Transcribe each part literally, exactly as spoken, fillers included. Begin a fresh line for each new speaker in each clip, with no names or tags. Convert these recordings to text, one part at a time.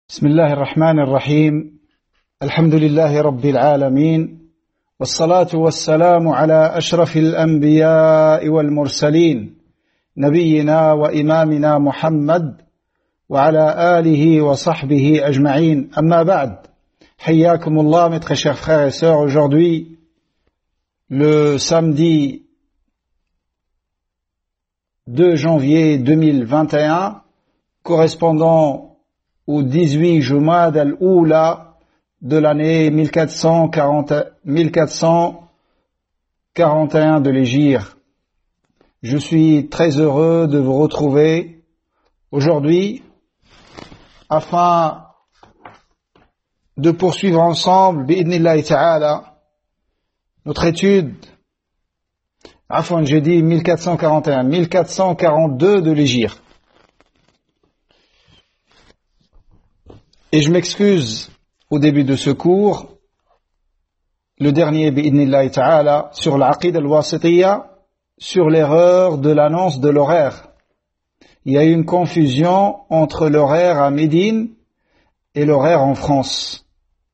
بسم الله الرحمن الرحيم الحمد لله رب العالمين والصلاة والسلام على أشرف الأنبياء والمرسلين نبينا وإمامنا محمد وعلى آله وصحبه أجمعين أما بعد حياكم الله mes très chers frères et sœurs. Aujourd'hui, le samedi deux janvier deux mille vingt et un, correspondant au dix-huit Jumad al-Oula de l'année mille quatre cent quarante, mille quatre cent quarante et un de l'Hégire. Je suis très heureux de vous retrouver aujourd'hui afin de poursuivre ensemble, bi'idhnillahi ta'ala, notre étude, afin, j'ai dit mille quatre cent quarante et un, mille quatre cent quarante-deux de l'Hégire. Et je m'excuse au début de ce cours, le dernier bi'idhnillahi ta'ala, sur l'aqid al-wasitiyya, sur l'erreur de l'annonce de l'horaire. Il y a eu une confusion entre l'horaire à Médine et l'horaire en France.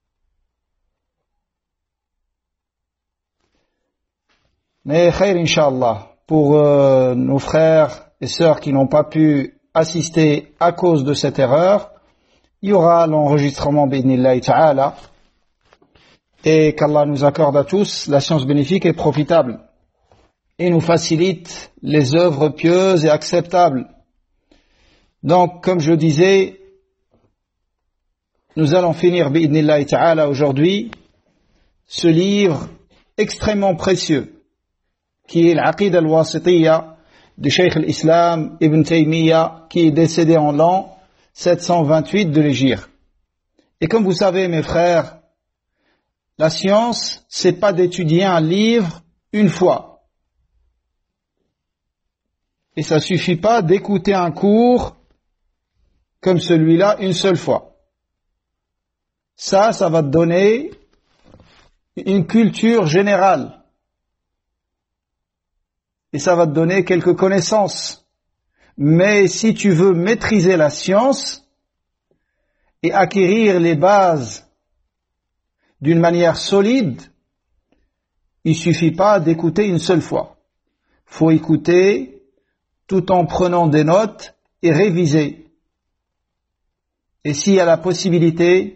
Mais khair inshallah, pour euh, nos frères et sœurs qui n'ont pas pu assister à cause de cette erreur, il y aura l'enregistrement bi'idhnillahi ta'ala, et qu'Allah nous accorde à tous la science bénéfique et profitable et nous facilite les œuvres pieuses et acceptables. Donc, comme je disais, nous allons finir bi'idhnillahi ta'ala aujourd'hui ce livre extrêmement précieux qui est l'Aqid al-Wasitiyya de Cheikh al-Islam Ibn Taymiyyah, qui est décédé en l'an sept cent vingt-huit de l'Hégire. Et comme vous savez, mes frères, la science, c'est pas d'étudier un livre une fois. Et ça suffit pas d'écouter un cours comme celui-là une seule fois. Ça, ça va te donner une culture générale. Et ça va te donner quelques connaissances. Mais si tu veux maîtriser la science et acquérir les bases d'une manière solide, il suffit pas d'écouter une seule fois. Faut écouter tout en prenant des notes et réviser. Et s'il y a la possibilité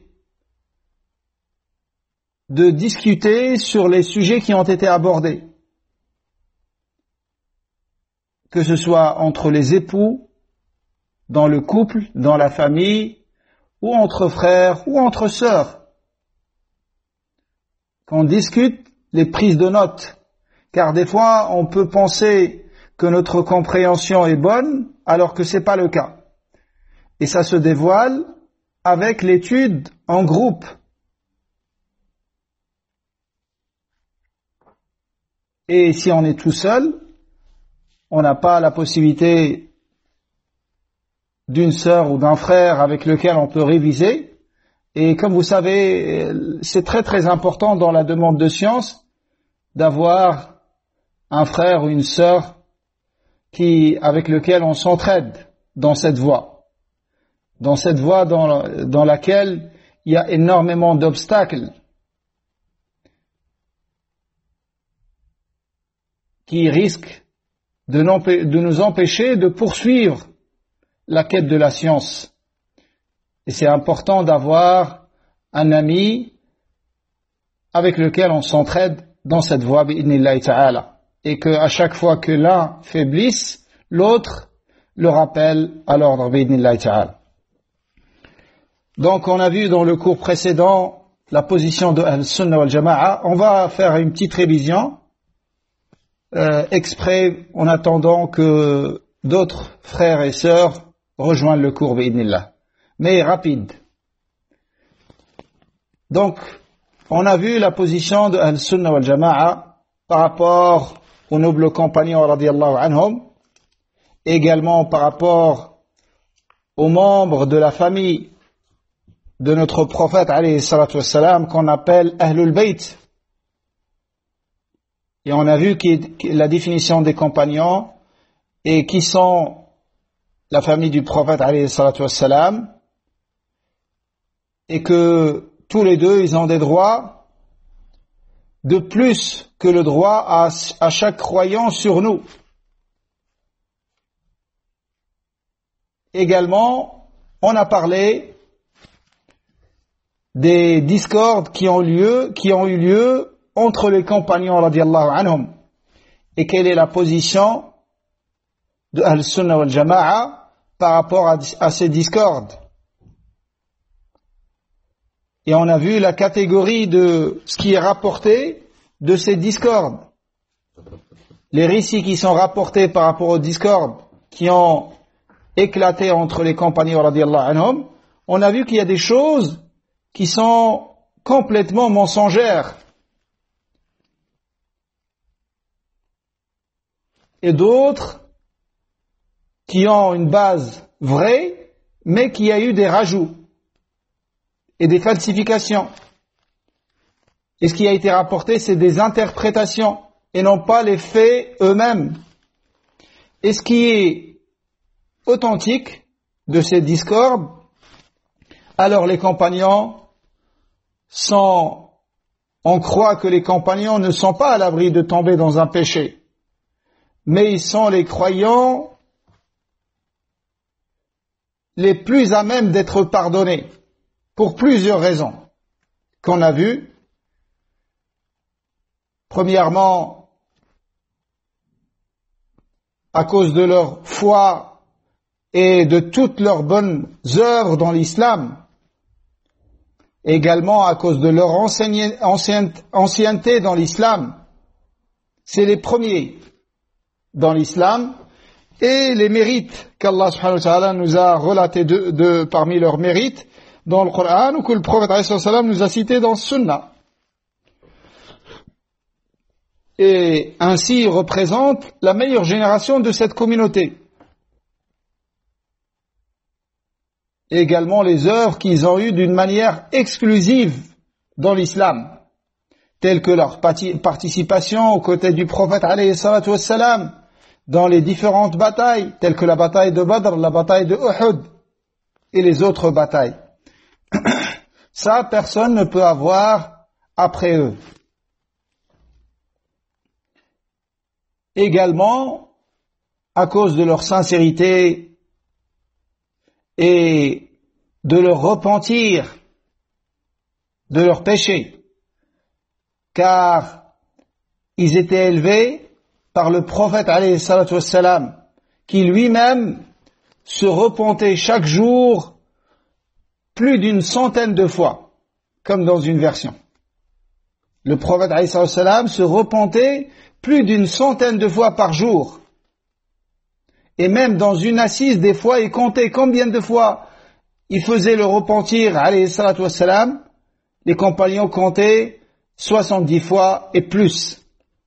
de discuter sur les sujets qui ont été abordés, que ce soit entre les époux, dans le couple, dans la famille, ou entre frères, ou entre sœurs, qu'on discute les prises de notes, car des fois on peut penser que notre compréhension est bonne, alors que c'est pas le cas. Et ça se dévoile avec l'étude en groupe. Et si on est tout seul, on n'a pas la possibilité d'une sœur ou d'un frère avec lequel on peut réviser. Et comme vous savez, c'est très très important dans la demande de science d'avoir un frère ou une sœur qui, avec lequel on s'entraide dans cette voie. Dans cette voie dans, dans laquelle il y a énormément d'obstacles qui risquent de nous empêcher de poursuivre la quête de la science. Et c'est important d'avoir un ami avec lequel on s'entraide dans cette voie, bi'idhnillahi ta'ala. Et qu'à chaque fois que l'un faiblisse, l'autre le rappelle à l'ordre, bi'idhnillahi ta'ala. Donc on a vu dans le cours précédent la position de Ahl-Sunnah wal Jama'a. On va faire une petite révision Euh, exprès en attendant que d'autres frères et sœurs rejoignent le cours bi'idhnillah. Mais rapide. Donc, on a vu la position de Ahl-Sunnah wal Jama'a par rapport aux nobles compagnons radiyallahu anhum, également par rapport aux membres de la famille de notre prophète alayhi salatu wassalam qu'on appelle Ahlul Bayt. Et on a vu qui, la définition des compagnons et qui sont la famille du prophète alayhi salatu wassalam. et que tous les deux, ils ont des droits de plus que le droit à, à chaque croyant sur nous. Également, on a parlé des discordes qui ont lieu, qui ont eu lieu entre les compagnons radiyallahu anhum, et quelle est la position de Ahl-Sunnah wal Jama'a par rapport à, à ces discordes. Et on a vu la catégorie de ce qui est rapporté de ces discordes. Les récits qui sont rapportés par rapport aux discordes qui ont éclaté entre les compagnons radiyallahu anhum, on a vu qu'il y a des choses qui sont complètement mensongères et d'autres qui ont une base vraie mais qui a eu des rajouts et des falsifications. Et ce qui a été rapporté, c'est des interprétations et non pas les faits eux-mêmes. Et ce qui est authentique de ces discordes, alors les compagnons sont, on croit que les compagnons ne sont pas à l'abri de tomber dans un péché, mais ils sont les croyants les plus à même d'être pardonnés, pour plusieurs raisons qu'on a vues. Premièrement, à cause de leur foi et de toutes leurs bonnes œuvres dans l'islam, également à cause de leur ancienneté dans l'islam. C'est les premiers dans l'islam, et les mérites qu'Allah subhanahu wa ta'ala nous a relatés de, de, parmi leurs mérites dans le Coran, ou que le prophète alayhi salam nous a cités dans le Sunna. Et ainsi ils représentent la meilleure génération de cette communauté. Et également les œuvres qu'ils ont eues d'une manière exclusive dans l'islam, telles que leur participation aux côtés du prophète alayhi salatu wassalam dans les différentes batailles, telles que la bataille de Badr, la bataille de Uhud et les autres batailles. Ça, personne ne peut avoir après eux. Également, à cause de leur sincérité et de leur repentir de leurs péchés, car ils étaient élevés par le prophète alayhi salatu wassalam, qui lui-même se repentait chaque jour plus d'une centaine de fois, comme dans une version. Le prophète alayhi salatu wassalam se repentait plus d'une centaine de fois par jour. Et même dans une assise, des fois, il comptait combien de fois il faisait le repentir, alayhi salatu wassalam. Les compagnons comptaient soixante-dix fois et plus.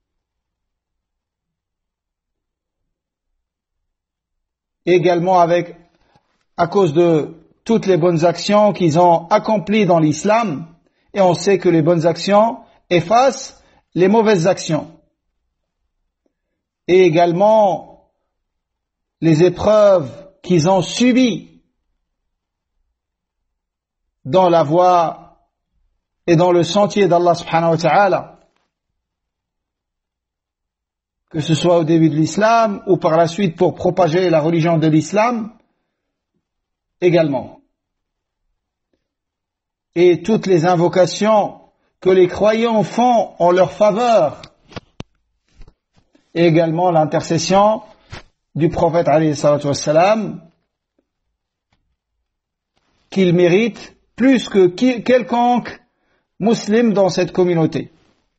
Également avec, à cause de toutes les bonnes actions qu'ils ont accomplies dans l'islam, et on sait que les bonnes actions effacent les mauvaises actions. Et également les épreuves qu'ils ont subies dans la voie et dans le sentier d'Allah subhanahu wa ta'ala, que ce soit au début de l'islam ou par la suite pour propager la religion de l'islam également. Et toutes les invocations que les croyants font en leur faveur, et également l'intercession du prophète alayhi salatu wassalam, qu'il mérite plus que qui, quelconque musulman dans cette communauté.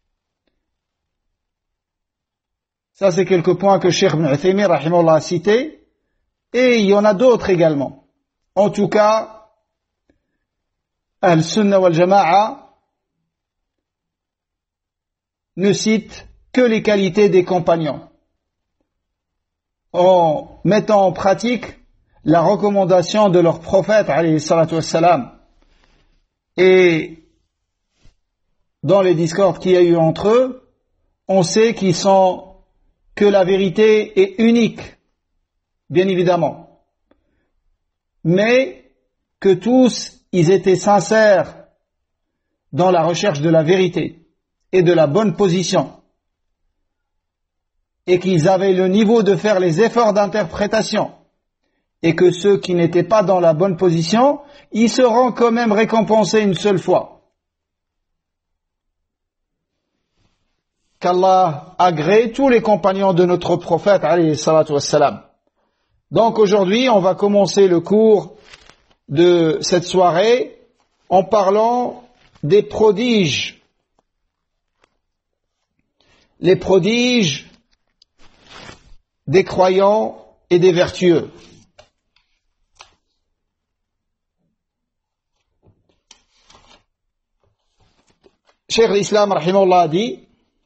Ça, c'est quelques points que Cheikh Ibn Uthaymin rahimahullah a cités, et il y en a d'autres également. En tout cas, Ahl-Sunnah wal Jama'a ne cite que les qualités des compagnons, en mettant en pratique la recommandation de leur prophète alayhi salatu wassalam. Et dans les discordes qu'il y a eu entre eux, on sait qu'ils sont que la vérité est unique, bien évidemment, mais que tous ils étaient sincères dans la recherche de la vérité et de la bonne position, et qu'ils avaient le niveau de faire les efforts d'interprétation, et que ceux qui n'étaient pas dans la bonne position, ils seront quand même récompensés une seule fois. Qu'Allah agrée tous les compagnons de notre prophète, alayhi salatu wassalam. Donc aujourd'hui, on va commencer le cours de cette soirée en parlant des prodiges. Les prodiges des croyants et des vertueux. Cheikh l'Islam rahimahullah dit: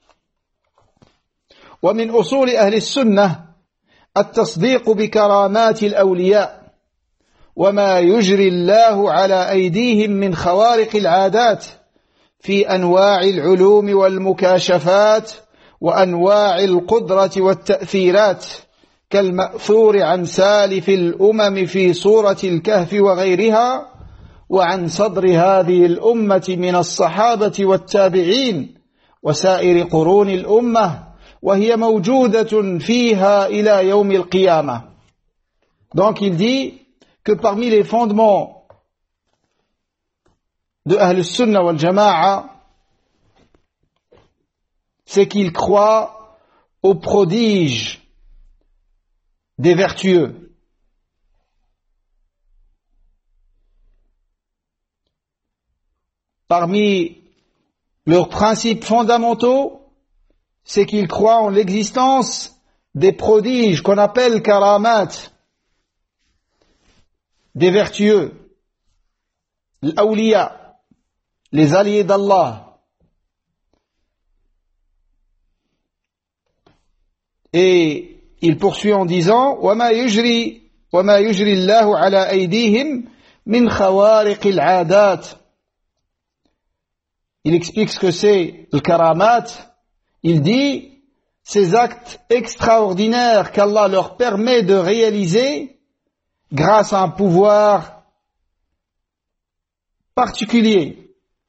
ومن أصول أهل السنة التصديق بكرامات الأولياء وما يجري الله على أيديهم من خوارق العادات في أنواع العلوم والمكاشفات وأنواع القدرة والتأثيرات كالمأثور عن سالف الأمم في سورة الكهف وغيرها وعن صدر هذه الأمة من الصحابة والتابعين وسائر قرون الأمة وهي موجودة فيها إلى يوم القيامة. Donc il dit que parmi les fondements de Ahl al-Sunnah wal Jama'a, c'est qu'ils croient aux prodiges des vertueux. Parmi leurs principes fondamentaux, c'est qu'ils croient en l'existence des prodiges qu'on appelle karamat, des vertueux, l'awliya, les alliés d'Allah. Et il poursuit en disant: وَمَا يُجْرِي وَمَا يُجْرِي اللَّهُ عَلَى أَيْدِيهِمْ مِنْ خَوَارِقِ الْعَادَاتِ. Il explique ce que c'est le karamat. Il dit: ces actes extraordinaires qu'Allah leur permet de réaliser grâce à un pouvoir particulier.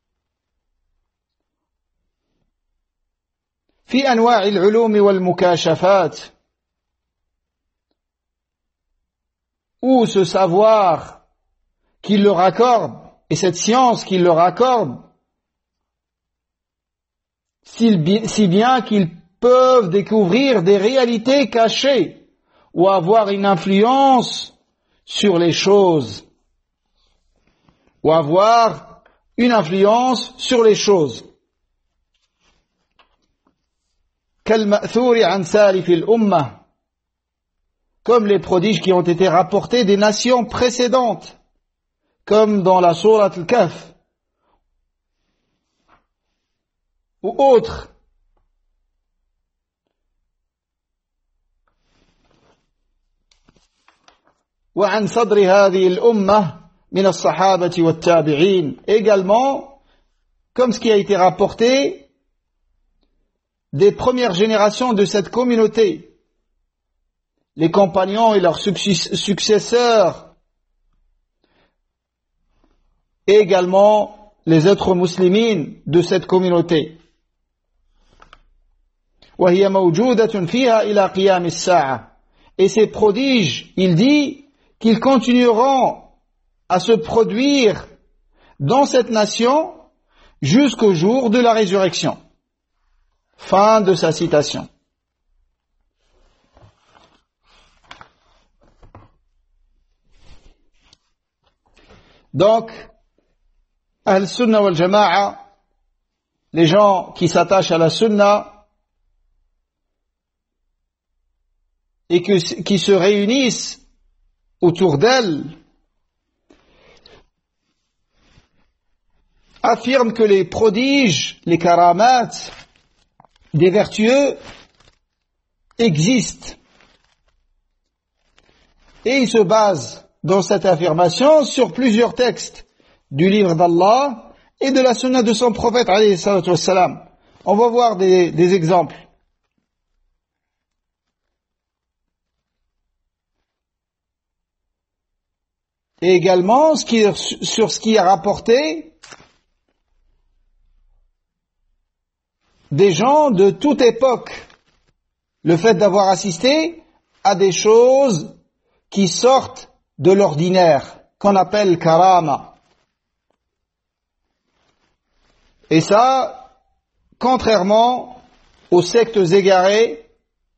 في أنواع العلوم والمكاشفات, où ce savoir qu'il leur accorde et cette science qu'il leur accorde, si bien qu'ils peuvent découvrir des réalités cachées ou avoir une influence sur les choses, ou avoir une influence sur les choses. كالمأثور عن سالف الأمة, comme les prodiges qui ont été rapportés des nations précédentes, comme dans la sourate al-Kahf, ou autres. وعن صدر هذه الأمة من الصحابة والتابعين, également comme ce qui a été rapporté des premières générations de cette communauté, les compagnons et leurs successeurs, et également les êtres muslimines de cette communauté. وهي موجودة فيها إلى قيام الساعة. Et ces prodiges, il dit qu'ils continueront à se produire dans cette nation jusqu'au jour de la résurrection. Fin de sa citation. Donc, Ahl-Sunnah wal Jama'a, les gens qui s'attachent à la Sunna et que, qui se réunissent autour d'elle, affirment que les prodiges, les karamats des vertueux existent. Et ils se basent dans cette affirmation sur plusieurs textes du livre d'Allah et de la sunna de son prophète alayhi salatu wassalam. On va voir des, des exemples. et également ce qui, sur ce qui est rapporté des gens de toute époque. Le fait d'avoir assisté à des choses qui sortent de l'ordinaire, qu'on appelle karama. Et ça, contrairement aux sectes égarées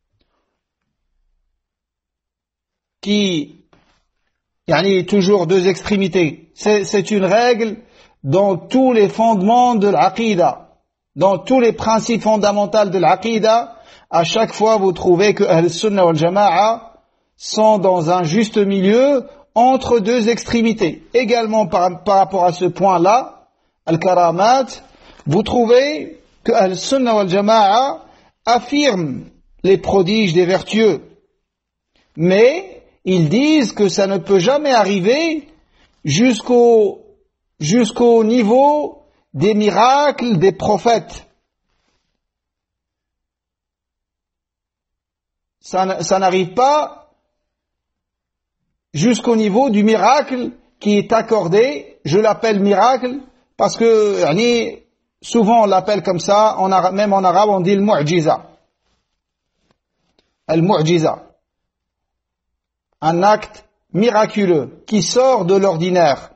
qui, yani, toujours deux extrémités. C'est, c'est une règle dans tous les fondements de l'aqida, dans tous les principes fondamentaux de l'aqida. À chaque fois, vous trouvez que Ahl-Sunnah wal Jama'a sont dans un juste milieu entre deux extrémités. Également par, par rapport à ce point-là, Al-Karamat, vous trouvez que Ahl-Sunnah wal Jama'a affirme les prodiges des vertueux. Mais ils disent que ça ne peut jamais arriver jusqu'au, jusqu'au niveau des miracles des prophètes. Ça, ça n'arrive pas jusqu'au niveau du miracle qui est accordé. Je l'appelle miracle parce que yani, souvent on l'appelle comme ça, en arabe, même en arabe on dit le mu'jiza. Le mu'jiza. Un acte miraculeux qui sort de l'ordinaire.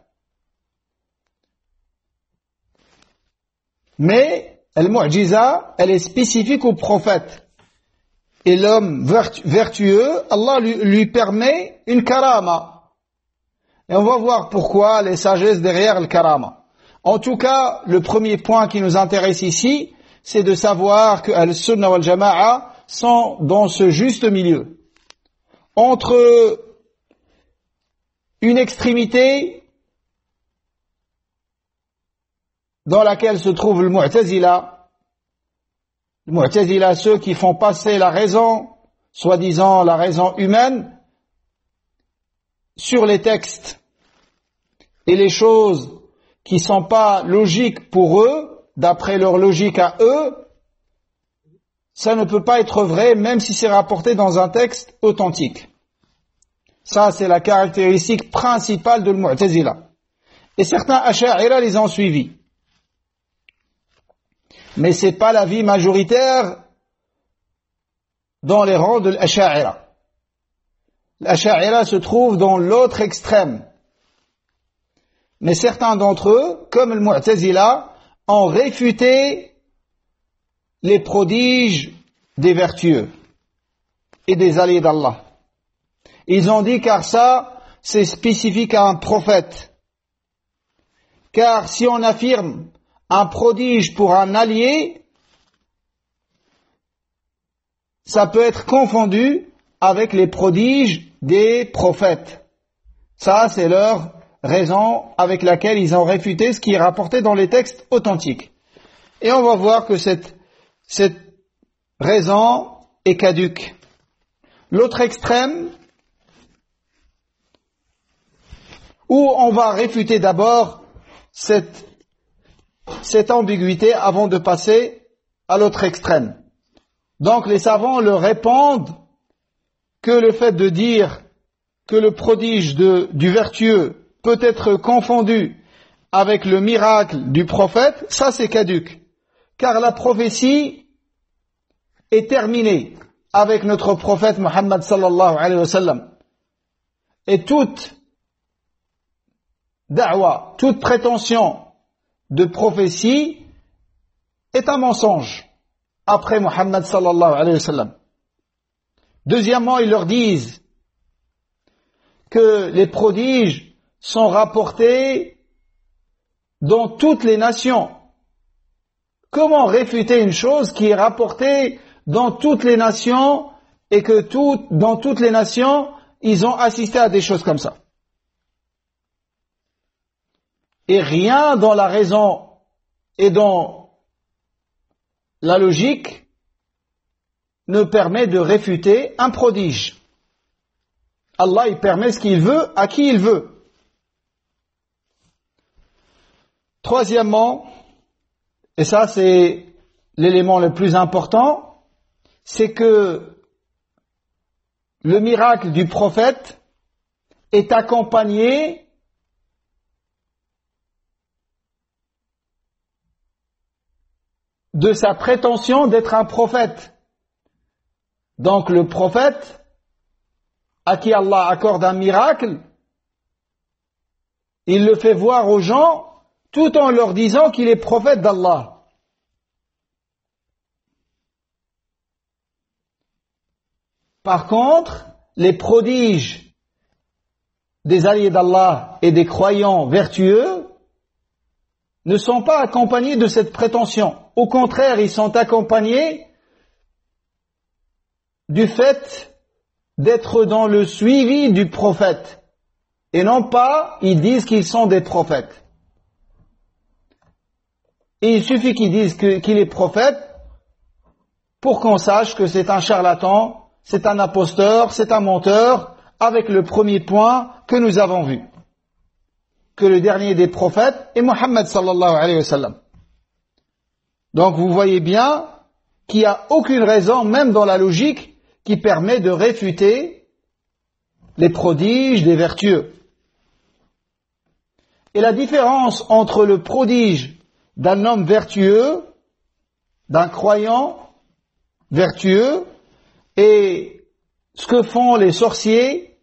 Mais le mu'jiza, elle est spécifique au prophète. Et l'homme vertu- vertueux, Allah lui, lui permet une karama. Et on va voir pourquoi les sagesses derrière le karama. En tout cas, le premier point qui nous intéresse ici, c'est de savoir que Al-Sunnah wal Jama'a sont dans ce juste milieu. Entre une extrémité dans laquelle se trouve le Mu'tazila, le Mu'tazila, ceux qui font passer la raison, soi-disant la raison humaine, sur les textes, et les choses qui sont pas logiques pour eux, d'après leur logique à eux, ça ne peut pas être vrai, même si c'est rapporté dans un texte authentique. Ça, c'est la caractéristique principale de l'Mu'tazila. Et certains Asha'ira les ont suivis. Mais c'est pas l'avis majoritaire dans les rangs de l'Asha'ira. L'Asha'ira se trouve dans l'autre extrême. Mais certains d'entre eux, comme le Mu'tazila, ont réfuté les prodiges des vertueux et des alliés d'Allah. Ils ont dit car ça, c'est spécifique à un prophète. Car si on affirme un prodige pour un allié, ça peut être confondu avec les prodiges des prophètes. Ça, c'est leur raison avec laquelle ils ont réfuté ce qui est rapporté dans les textes authentiques. Et on va voir que cette, cette raison est caduque. L'autre extrême, où on va réfuter d'abord cette, cette ambiguïté avant de passer à l'autre extrême. Donc les savants leur répondent que le fait de dire que le prodige de, du vertueux peut être confondu avec le miracle du prophète, ça c'est caduque. Car la prophétie est terminée avec notre prophète Muhammad sallallahu alayhi wa sallam. Et toute da'wa, toute prétention de prophétie est un mensonge après Muhammad sallallahu alayhi wa sallam. Deuxièmement, ils leur disent que les prodiges sont rapportés dans toutes les nations. Comment réfuter une chose qui est rapportée dans toutes les nations et que tout, dans toutes les nations, ils ont assisté à des choses comme ça? Et rien dans la raison et dans la logique ne permet de réfuter un prodige. Allah, il permet ce qu'il veut à qui il veut. Troisièmement, et ça c'est l'élément le plus important, c'est que le miracle du prophète est accompagné de sa prétention d'être un prophète. Donc le prophète, à qui Allah accorde un miracle, il le fait voir aux gens tout en leur disant qu'il est prophète d'Allah. Par contre, les prodiges des alliés d'Allah et des croyants vertueux ne sont pas accompagnés de cette prétention. Au contraire, ils sont accompagnés du fait d'être dans le suivi du prophète. Et non pas, ils disent qu'ils sont des prophètes. Et il suffit qu'ils disent que, qu'il est prophète pour qu'on sache que c'est un charlatan, c'est un imposteur, c'est un menteur, avec le premier point que nous avons vu. Que le dernier des prophètes est Mohammed sallallahu alayhi wa sallam. Donc vous voyez bien qu'il n'y a aucune raison, même dans la logique, qui permet de réfuter les prodiges des vertueux. Et la différence entre le prodige d'un homme vertueux, d'un croyant vertueux, et ce que font les sorciers,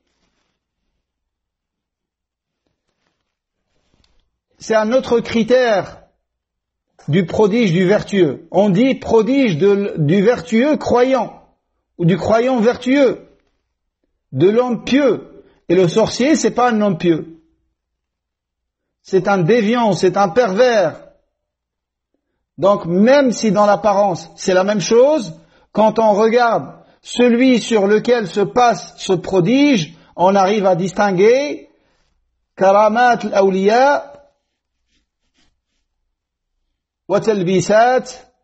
c'est un autre critère du prodige du vertueux. On dit prodige de, du vertueux croyant, ou du croyant vertueux, de l'homme pieux. Et le sorcier, c'est pas un homme pieux. C'est un déviant, c'est un pervers. Donc même si dans l'apparence c'est la même chose, quand on regarde celui sur lequel se passe ce prodige, on arrive à distinguer karamat al-awliya wa talbisat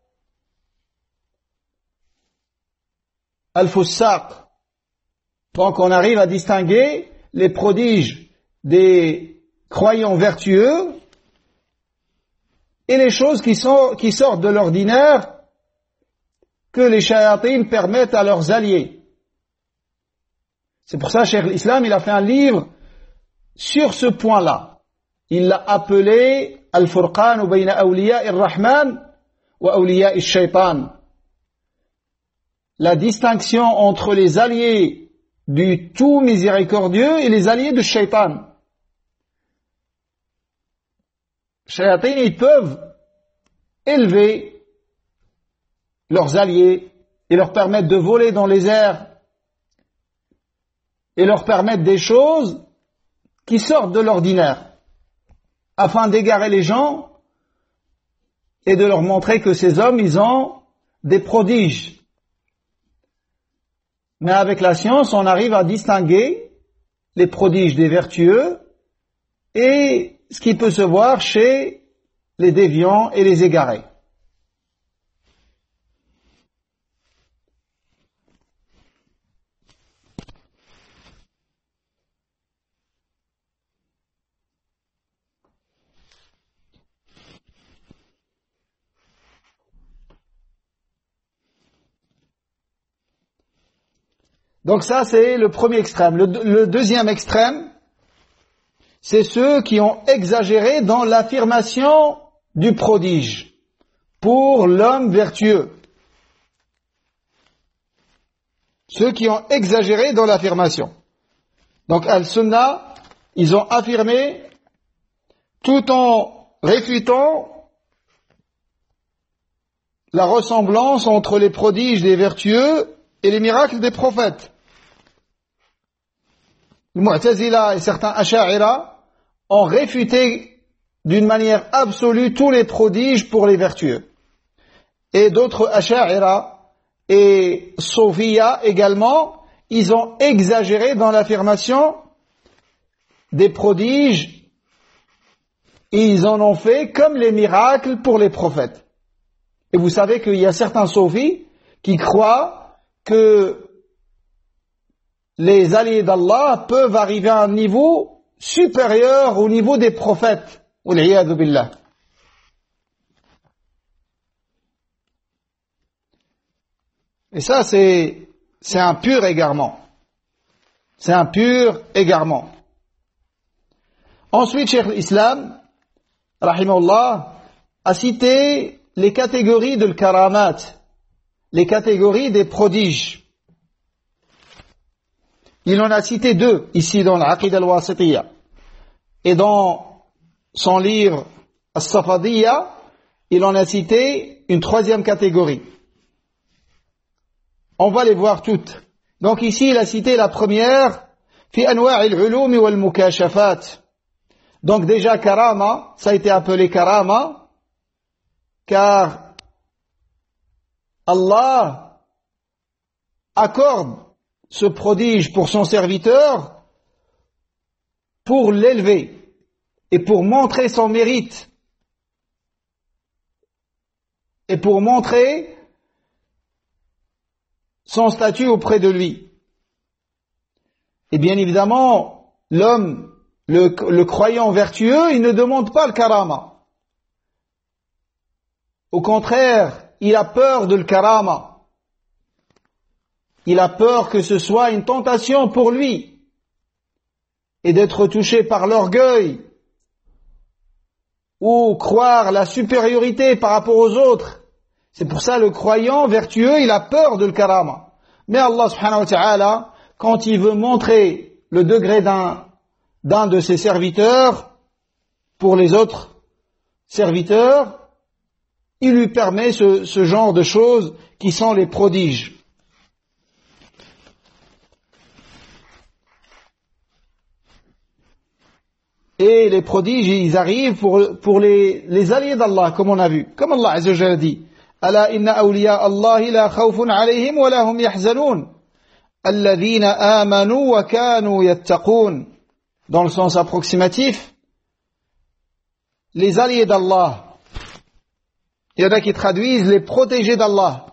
al-fussaq. Donc on arrive à distinguer les prodiges des croyants vertueux et les choses qui, sont, qui sortent de l'ordinaire que les shayatines permettent à leurs alliés. C'est pour ça que Cheikh l'Islam il a fait un livre sur ce point-là. Il l'a appelé Al-Furqan bayna awliya ar-Rahman wa awliya ash-Shaytan. La distinction entre les alliés du tout miséricordieux et les alliés du Shaytan. Shayatines, ils peuvent élever leurs alliés et leur permettre de voler dans les airs et leur permettre des choses qui sortent de l'ordinaire afin d'égarer les gens et de leur montrer que ces hommes, ils ont des prodiges. Mais avec la science, on arrive à distinguer les prodiges des vertueux et ce qui peut se voir chez les déviants et les égarés. Donc ça, c'est le premier extrême. Le, le deuxième extrême, c'est ceux qui ont exagéré dans l'affirmation du prodige pour l'homme vertueux. Ceux qui ont exagéré dans l'affirmation. Donc Al-Sunnah, ils ont affirmé tout en réfutant la ressemblance entre les prodiges des vertueux et les miracles des prophètes. Les Mu'tazila et certains Asha'ira ont réfuté d'une manière absolue tous les prodiges pour les vertueux. Et d'autres Asha'ira et Sofiya également, ils ont exagéré dans l'affirmation des prodiges et ils en ont fait comme les miracles pour les prophètes. Et vous savez qu'il y a certains Sofis qui croient que les alliés d'Allah peuvent arriver à un niveau supérieur au niveau des prophètes. Wal-'iyadhu billah. Et ça, c'est, c'est un pur égarement. C'est un pur égarement. Ensuite, Cheikh l'Islam, rahimahullah, a cité les catégories de l'karamat, les catégories des prodiges. Il en a cité deux ici dans l'Aqid al-Wasitiyya. Et dans son livre As-Safadiyya, il en a cité une troisième catégorie. On va les voir toutes. Donc ici, il a cité la première, fi anwa'il ulumi wal mukashafat. Donc déjà, karama, ça a été appelé karama, car Allah accorde ce prodige pour son serviteur pour l'élever et pour montrer son mérite et pour montrer son statut auprès de lui. Et bien évidemment, l'homme, le, le croyant vertueux, il ne demande pas le karama. Au contraire, il a peur de le karama. Il a peur que ce soit une tentation pour lui et d'être touché par l'orgueil ou croire la supériorité par rapport aux autres. C'est pour ça le croyant vertueux, il a peur de le karama. Mais Allah subhanahu wa ta'ala, quand il veut montrer le degré d'un, d'un de ses serviteurs pour les autres serviteurs, il lui permet ce, ce genre de choses qui sont les prodiges. Et les prodiges, ils arrivent pour, pour les, les alliés d'Allah, comme on a vu. Comme Allah Azza wa Jalla dit, Ala inna awliya Allahi la khawfun alayhim wa la hum yahzanun. Alladhina amanu wa kanu yattaqun. Dans le sens approximatif, les alliés d'Allah. Il y en a qui traduisent les protégés d'Allah.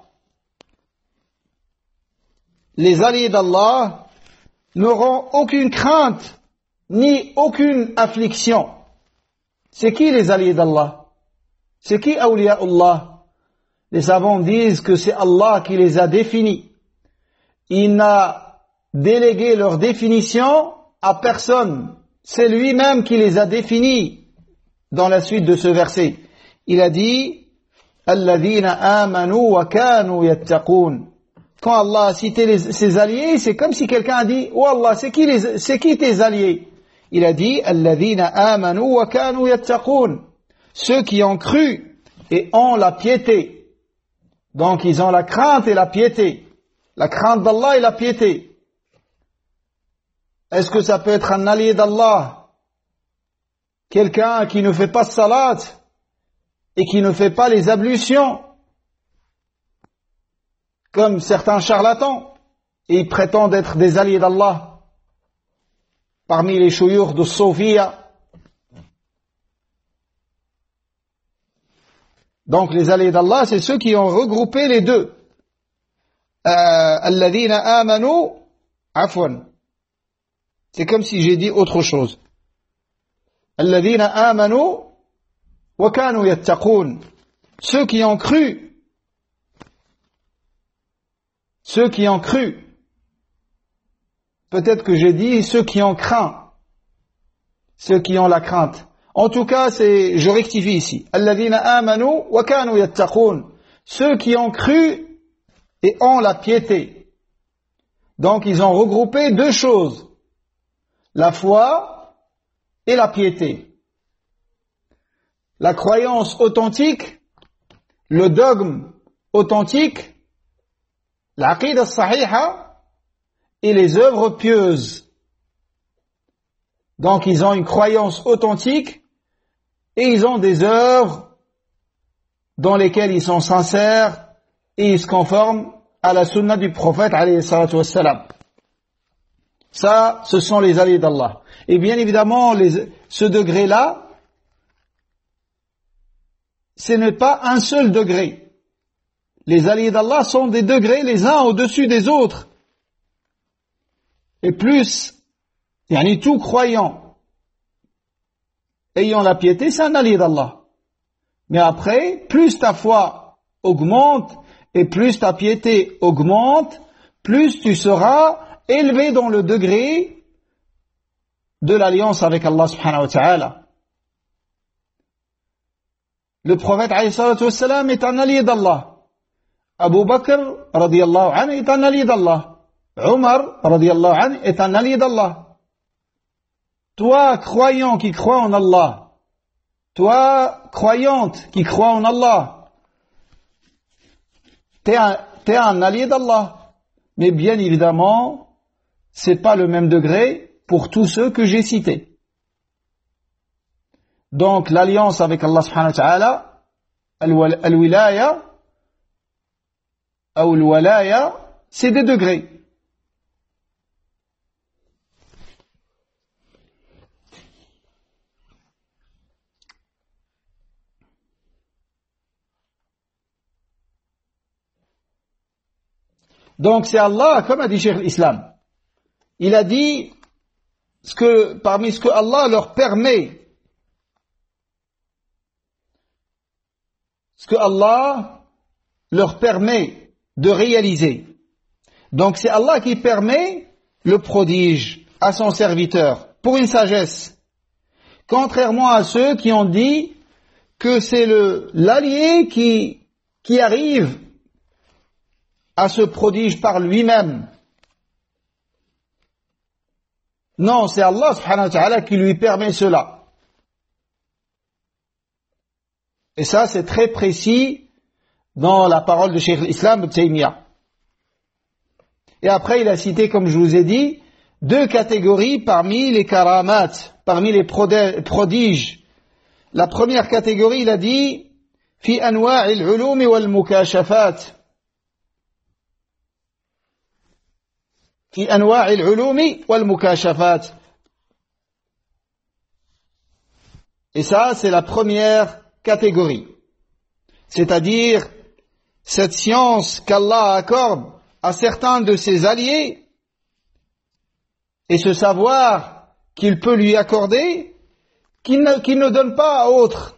Les alliés d'Allah n'auront aucune crainte ni aucune affliction. C'est qui les alliés d'Allah? C'est qui awliya Allah? Les savants disent que c'est Allah qui les a définis. Il n'a délégué leur définition à personne. C'est lui-même qui les a définis dans la suite de ce verset. Il a dit alladhina amanu wa kanu yattaqun. Quand Allah a cité les, ses alliés, c'est comme si quelqu'un a dit oh Allah, c'est qui, les, c'est qui tes alliés? Il a dit alladhina amanu wa kanu yattaqun. Ceux qui ont cru et ont la piété. Donc ils ont la crainte et la piété. La crainte d'Allah et la piété. Est-ce que ça peut être un allié d'Allah? Quelqu'un qui ne fait pas salat et qui ne fait pas les ablutions, comme certains charlatans, et ils prétendent être des alliés d'Allah. Parmi les chouyours de Sophia. Donc les alliés d'Allah, c'est ceux qui ont regroupé les deux. Alladhina amanu, afwan. C'est comme si j'ai dit autre chose. Alladhina amanu wa kanu yattaqun. Ceux qui ont cru. Ceux qui ont cru. Peut-être que j'ai dit ceux qui ont craint. Ceux qui ont la crainte. En tout cas, c'est, je rectifie ici. Alladhina amanu wa kanu yattaqun. Ceux qui ont cru et ont la piété. Donc, ils ont regroupé deux choses. La foi et la piété. La croyance authentique, le dogme authentique, l'aqid as-sahiha, et les œuvres pieuses. Donc ils ont une croyance authentique et ils ont des œuvres dans lesquelles ils sont sincères et ils se conforment à la sunna du prophète alayhi salatu wassalam. Ça, ce sont les alliés d'Allah. Et bien évidemment, les, ce degré-là, ce n'est pas un seul degré. Les alliés d'Allah sont des degrés les uns au-dessus des autres. Et plus, yani tout croyant ayant la piété, c'est un allié d'Allah. Mais après, plus ta foi augmente et plus ta piété augmente, plus tu seras élevé dans le degré de l'alliance avec Allah subhanahu wa ta'ala. Le prophète alayhi salatu wassalam est un allié d'Allah. Abu Bakr radiyallahu anhu est un allié d'Allah. Omar radiyallahu anhu est un allié d'Allah. Toi, croyant qui crois en Allah, toi, croyante qui crois en Allah, t'es un, t'es un allié d'Allah. Mais bien évidemment, c'est pas le même degré pour tous ceux que j'ai cités. Donc, l'alliance avec Allah subhanahu wa ta'ala, al-wilaya, ou al-walaya, c'est des degrés. Donc c'est Allah, comme a dit Cheikh l'Islam. Il a dit ce que, parmi ce que Allah leur permet, ce que Allah leur permet de réaliser. Donc c'est Allah qui permet le prodige à son serviteur pour une sagesse. Contrairement à ceux qui ont dit que c'est le, l'allié qui, qui arrive à ce prodige par lui-même. Non, c'est Allah subhanahu wa ta'ala qui lui permet cela. Et ça, c'est très précis dans la parole de Cheikh l'Islam Ibn Taymiyyah. Et après, il a cité, comme je vous ai dit, deux catégories parmi les karamat, parmi les prodiges. La première catégorie, il a dit, fi anwa'il ulum wal mukashafat. في أنواع العلوم والمكاشفات. Et ça, c'est la première catégorie. C'est-à-dire, cette science qu'Allah accorde à certains de ses alliés, et ce savoir qu'il peut lui accorder, qu'il ne, qu'il ne donne pas à autres.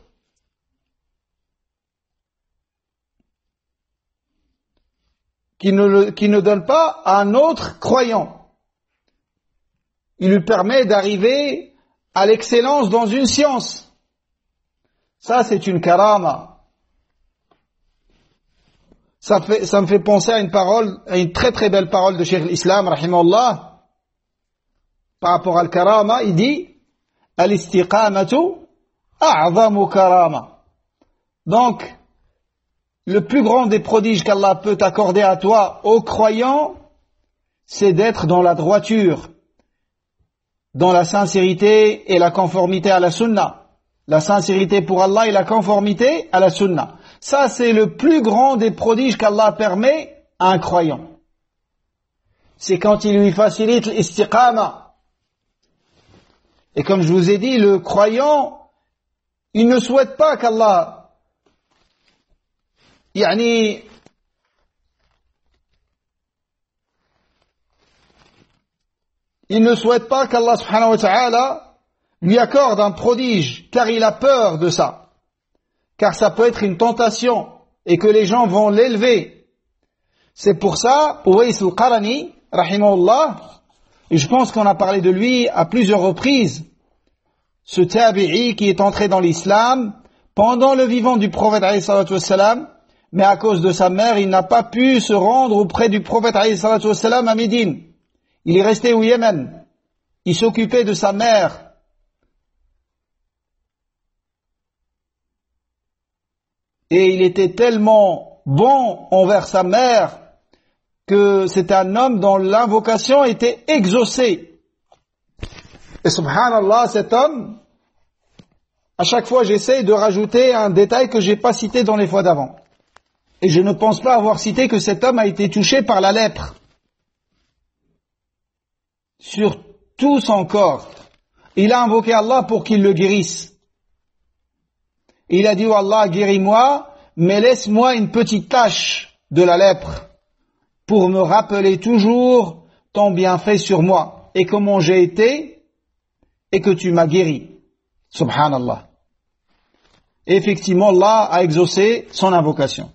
Qui ne, qui ne donne pas à un autre croyant. Il lui permet d'arriver à l'excellence dans une science. Ça, c'est une karama. Ça, fait, ça me fait penser à une parole, à une très très belle parole de Cheikh l'Islam, rahimahullah, par rapport à la karama. Il dit, al-istiqamatu a'zamu karama. Donc, le plus grand des prodiges qu'Allah peut accorder à toi, ô croyant, c'est d'être dans la droiture, dans la sincérité et la conformité à la sunna. La sincérité pour Allah et la conformité à la sunna. Ça, c'est le plus grand des prodiges qu'Allah permet à un croyant. C'est quand il lui facilite l'istiqama. Et comme je vous ai dit, le croyant, il ne souhaite pas qu'Allah يعني il ne souhaite pas qu'Allah subhanahu wa ta'ala lui accorde un prodige, car il a peur de ça, car ça peut être une tentation et que les gens vont l'élever. C'est pour ça, Uwais al-Qarani, rahimahullah, et je pense qu'on a parlé de lui à plusieurs reprises, ce tabi'i qui est entré dans l'islam pendant le vivant du prophète alayhi salatu wassalam, mais à cause de sa mère, il n'a pas pu se rendre auprès du prophète alayhi salatu wassalam à Médine. Il est resté au Yémen. Il s'occupait de sa mère. Et il était tellement bon envers sa mère que c'était un homme dont l'invocation était exaucée. Et subhanallah, cet homme, à chaque fois j'essaie de rajouter un détail que j'ai pas cité dans les fois d'avant. Et je ne pense pas avoir cité que cet homme a été touché par la lèpre. Sur tout son corps. Il a invoqué Allah pour qu'il le guérisse. Il a dit, oh Allah, guéris-moi, mais laisse-moi une petite tache de la lèpre pour me rappeler toujours ton bienfait sur moi et comment j'ai été et que tu m'as guéri. Subhanallah. Et effectivement, Allah a exaucé son invocation.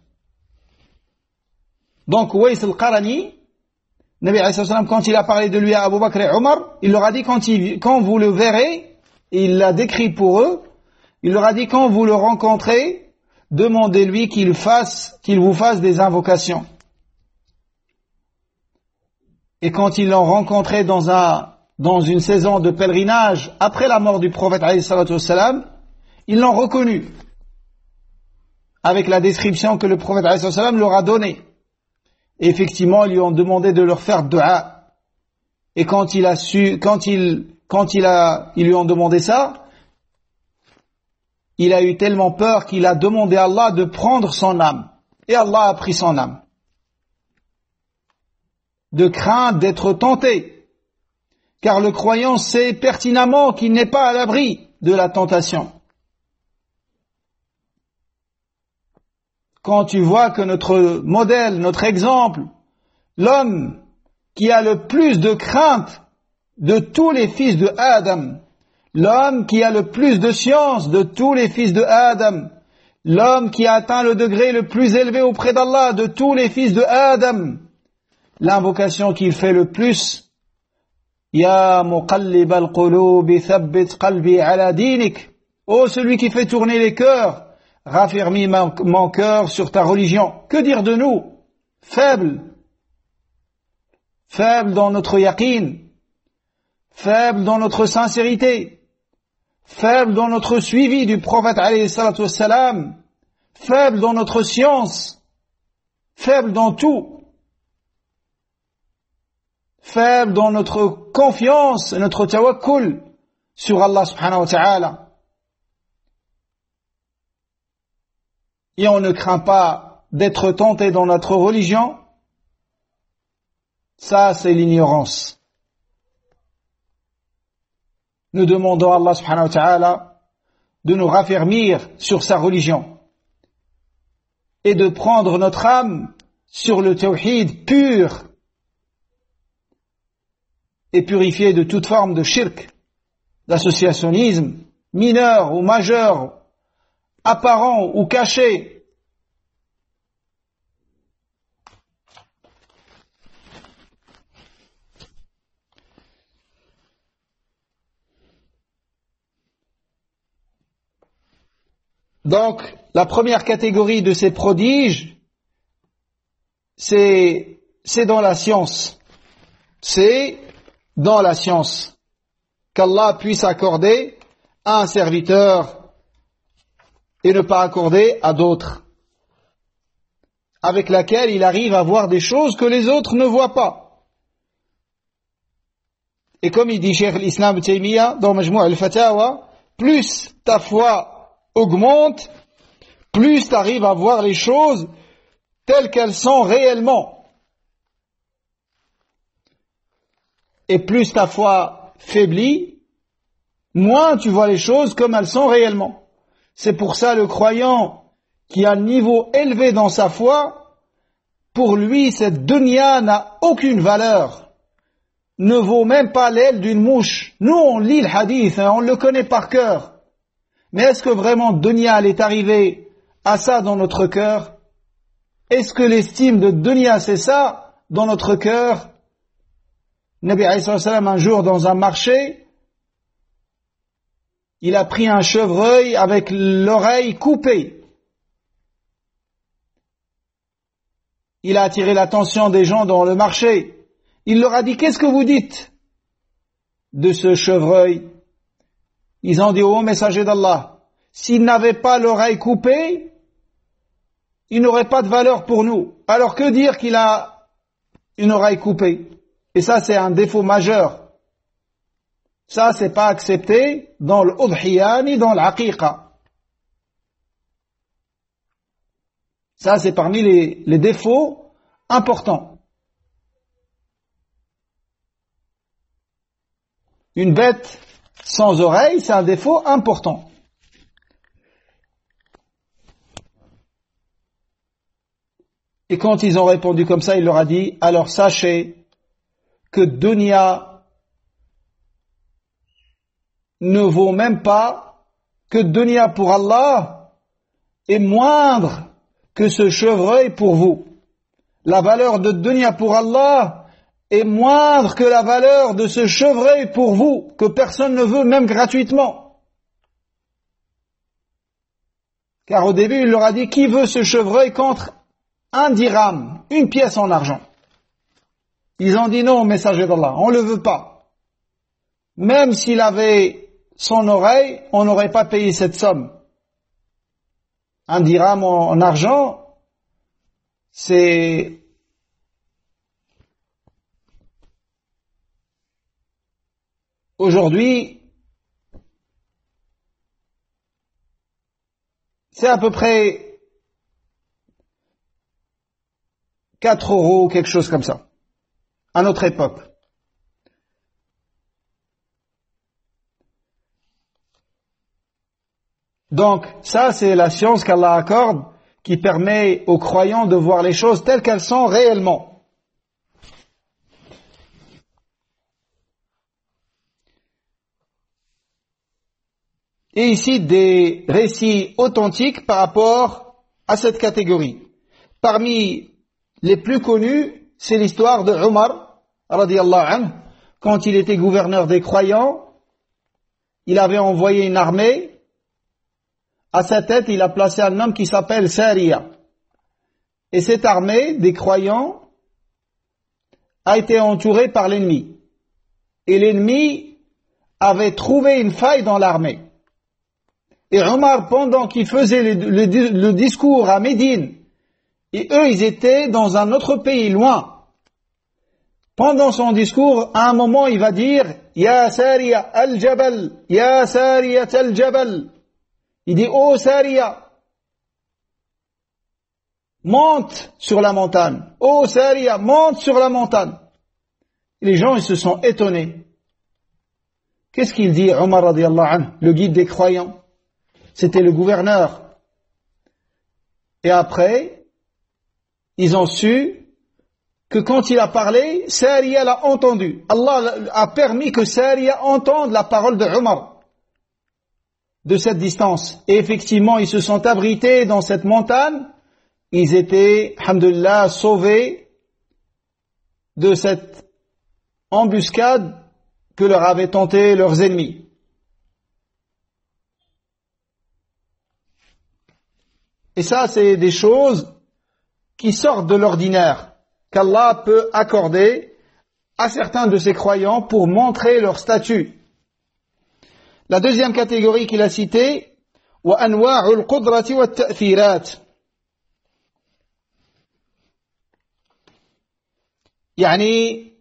Donc, Uwais al-Qarani, Nabi alayhi salam, quand il a parlé de lui à Abu Bakr et Omar, il leur a dit quand, il, quand vous le verrez, et il l'a décrit pour eux, il leur a dit quand vous le rencontrez, demandez-lui qu'il fasse, qu'il vous fasse des invocations. Et quand ils l'ont rencontré dans un, dans une saison de pèlerinage, après la mort du prophète alayhi salatu wassalam, ils l'ont reconnu, avec la description que le prophète alayhi salatu wassalam leur a donnée. Et effectivement, ils lui ont demandé de leur faire dua. Et quand il a su, quand il, quand il a, ils lui ont demandé ça, il a eu tellement peur qu'il a demandé à Allah de prendre son âme. Et Allah a pris son âme. De crainte d'être tenté. Car le croyant sait pertinemment qu'il n'est pas à l'abri de la tentation. Quand tu vois que notre modèle, notre exemple, l'homme qui a le plus de crainte de tous les fils de Adam, l'homme qui a le plus de science de tous les fils de Adam, l'homme qui a atteint le degré le plus élevé auprès d'Allah de tous les fils de Adam, l'invocation qu'il fait le plus, Ya muqallib al-qulubi thabbit qalbi ala dinik, ô celui qui fait tourner les cœurs, raffermis mon cœur sur ta religion. Que dire de nous? Faibles, faibles dans notre yaqin, faibles dans notre sincérité, faibles dans notre suivi du prophète alayhi salatu wassalam, faibles dans notre science, faibles dans tout, faibles dans notre confiance et notre tawakkul sur Allah subhanahu wa ta'ala. Et on ne craint pas d'être tenté dans notre religion. Ça, c'est l'ignorance. Nous demandons à Allah subhanahu wa ta'ala de nous raffermir sur sa religion et de prendre notre âme sur le tawhid pur et purifié de toute forme de shirk, d'associationnisme, mineur ou majeur, apparent ou caché. Donc, la première catégorie de ces prodiges, c'est, c'est dans la science. C'est dans la science qu'Allah puisse accorder à un serviteur et ne pas accorder à d'autres, avec laquelle il arrive à voir des choses que les autres ne voient pas. Et comme il dit Cheikh l'Islam Ibn Taymiyyah dans Majmou' al-Fatawa, plus ta foi augmente, plus tu arrives à voir les choses telles qu'elles sont réellement. Et plus ta foi faiblit, moins tu vois les choses comme elles sont réellement. C'est pour ça le croyant qui a un niveau élevé dans sa foi, pour lui cette dunya n'a aucune valeur, ne vaut même pas l'aile d'une mouche. Nous on lit le hadith, hein, on le connaît par cœur. Mais est-ce que vraiment dunya elle est arrivée à ça dans notre cœur? Est-ce que l'estime de dunya c'est ça dans notre cœur? Nabi alayhi salam un jour dans un marché, il a pris un chevreuil avec l'oreille coupée. Il a attiré l'attention des gens dans le marché. Il leur a dit, qu'est-ce que vous dites de ce chevreuil? Ils ont dit, ô messager d'Allah, s'il n'avait pas l'oreille coupée, il n'aurait pas de valeur pour nous. Alors que dire qu'il a une oreille coupée? Et ça, c'est un défaut majeur. Ça, c'est pas accepté dans l'udhiyya ni dans l'aqiqa. Ça, c'est parmi les, les défauts importants. Une bête sans oreille, c'est un défaut important. Et quand ils ont répondu comme ça, il leur a dit, alors sachez que dunya ne vaut même pas, que dunya pour Allah est moindre que ce chevreuil pour vous. La valeur de dunya pour Allah est moindre que la valeur de ce chevreuil pour vous, que personne ne veut même gratuitement. Car au début, il leur a dit, qui veut ce chevreuil contre un dirham, une pièce en argent? Ils ont dit non, messager d'Allah, on ne le veut pas. Même s'il avait son oreille, on n'aurait pas payé cette somme. Un dirham en, en argent, c'est aujourd'hui, c'est à peu près quatre euros, quelque chose comme ça, à notre époque. Donc, ça, c'est la science qu'Allah accorde, qui permet aux croyants de voir les choses telles qu'elles sont réellement. Et ici, des récits authentiques par rapport à cette catégorie. Parmi les plus connus, c'est l'histoire de Omar, radiyallahu anhu, quand il était gouverneur des croyants, il avait envoyé une armée. À sa tête, il a placé un homme qui s'appelle Sariya. Et cette armée des croyants a été entourée par l'ennemi. Et l'ennemi avait trouvé une faille dans l'armée. Et Omar, pendant qu'il faisait le, le, le discours à Médine, et eux, ils étaient dans un autre pays, loin. Pendant son discours, à un moment, il va dire « Ya Sariya al-Jabal, Ya Sariya al-Jabal » Il dit, oh Sariya, monte sur la montagne. Oh Sariya, monte sur la montagne. Et les gens, ils se sont étonnés. Qu'est-ce qu'il dit, Omar radiyallahu anhu, le guide des croyants? C'était le gouverneur. Et après, ils ont su que quand il a parlé, Sariya l'a entendu. Allah a permis que Sariya entende la parole de Omar de cette distance. Et effectivement, ils se sont abrités dans cette montagne. Ils étaient, alhamdoulilah, sauvés de cette embuscade que leur avaient tenté leurs ennemis. Et ça, c'est des choses qui sortent de l'ordinaire, qu'Allah peut accorder à certains de ses croyants pour montrer leur statut. La deuxième catégorie qu'il a citée, وأنواع القدرة والتأثيرات. يعني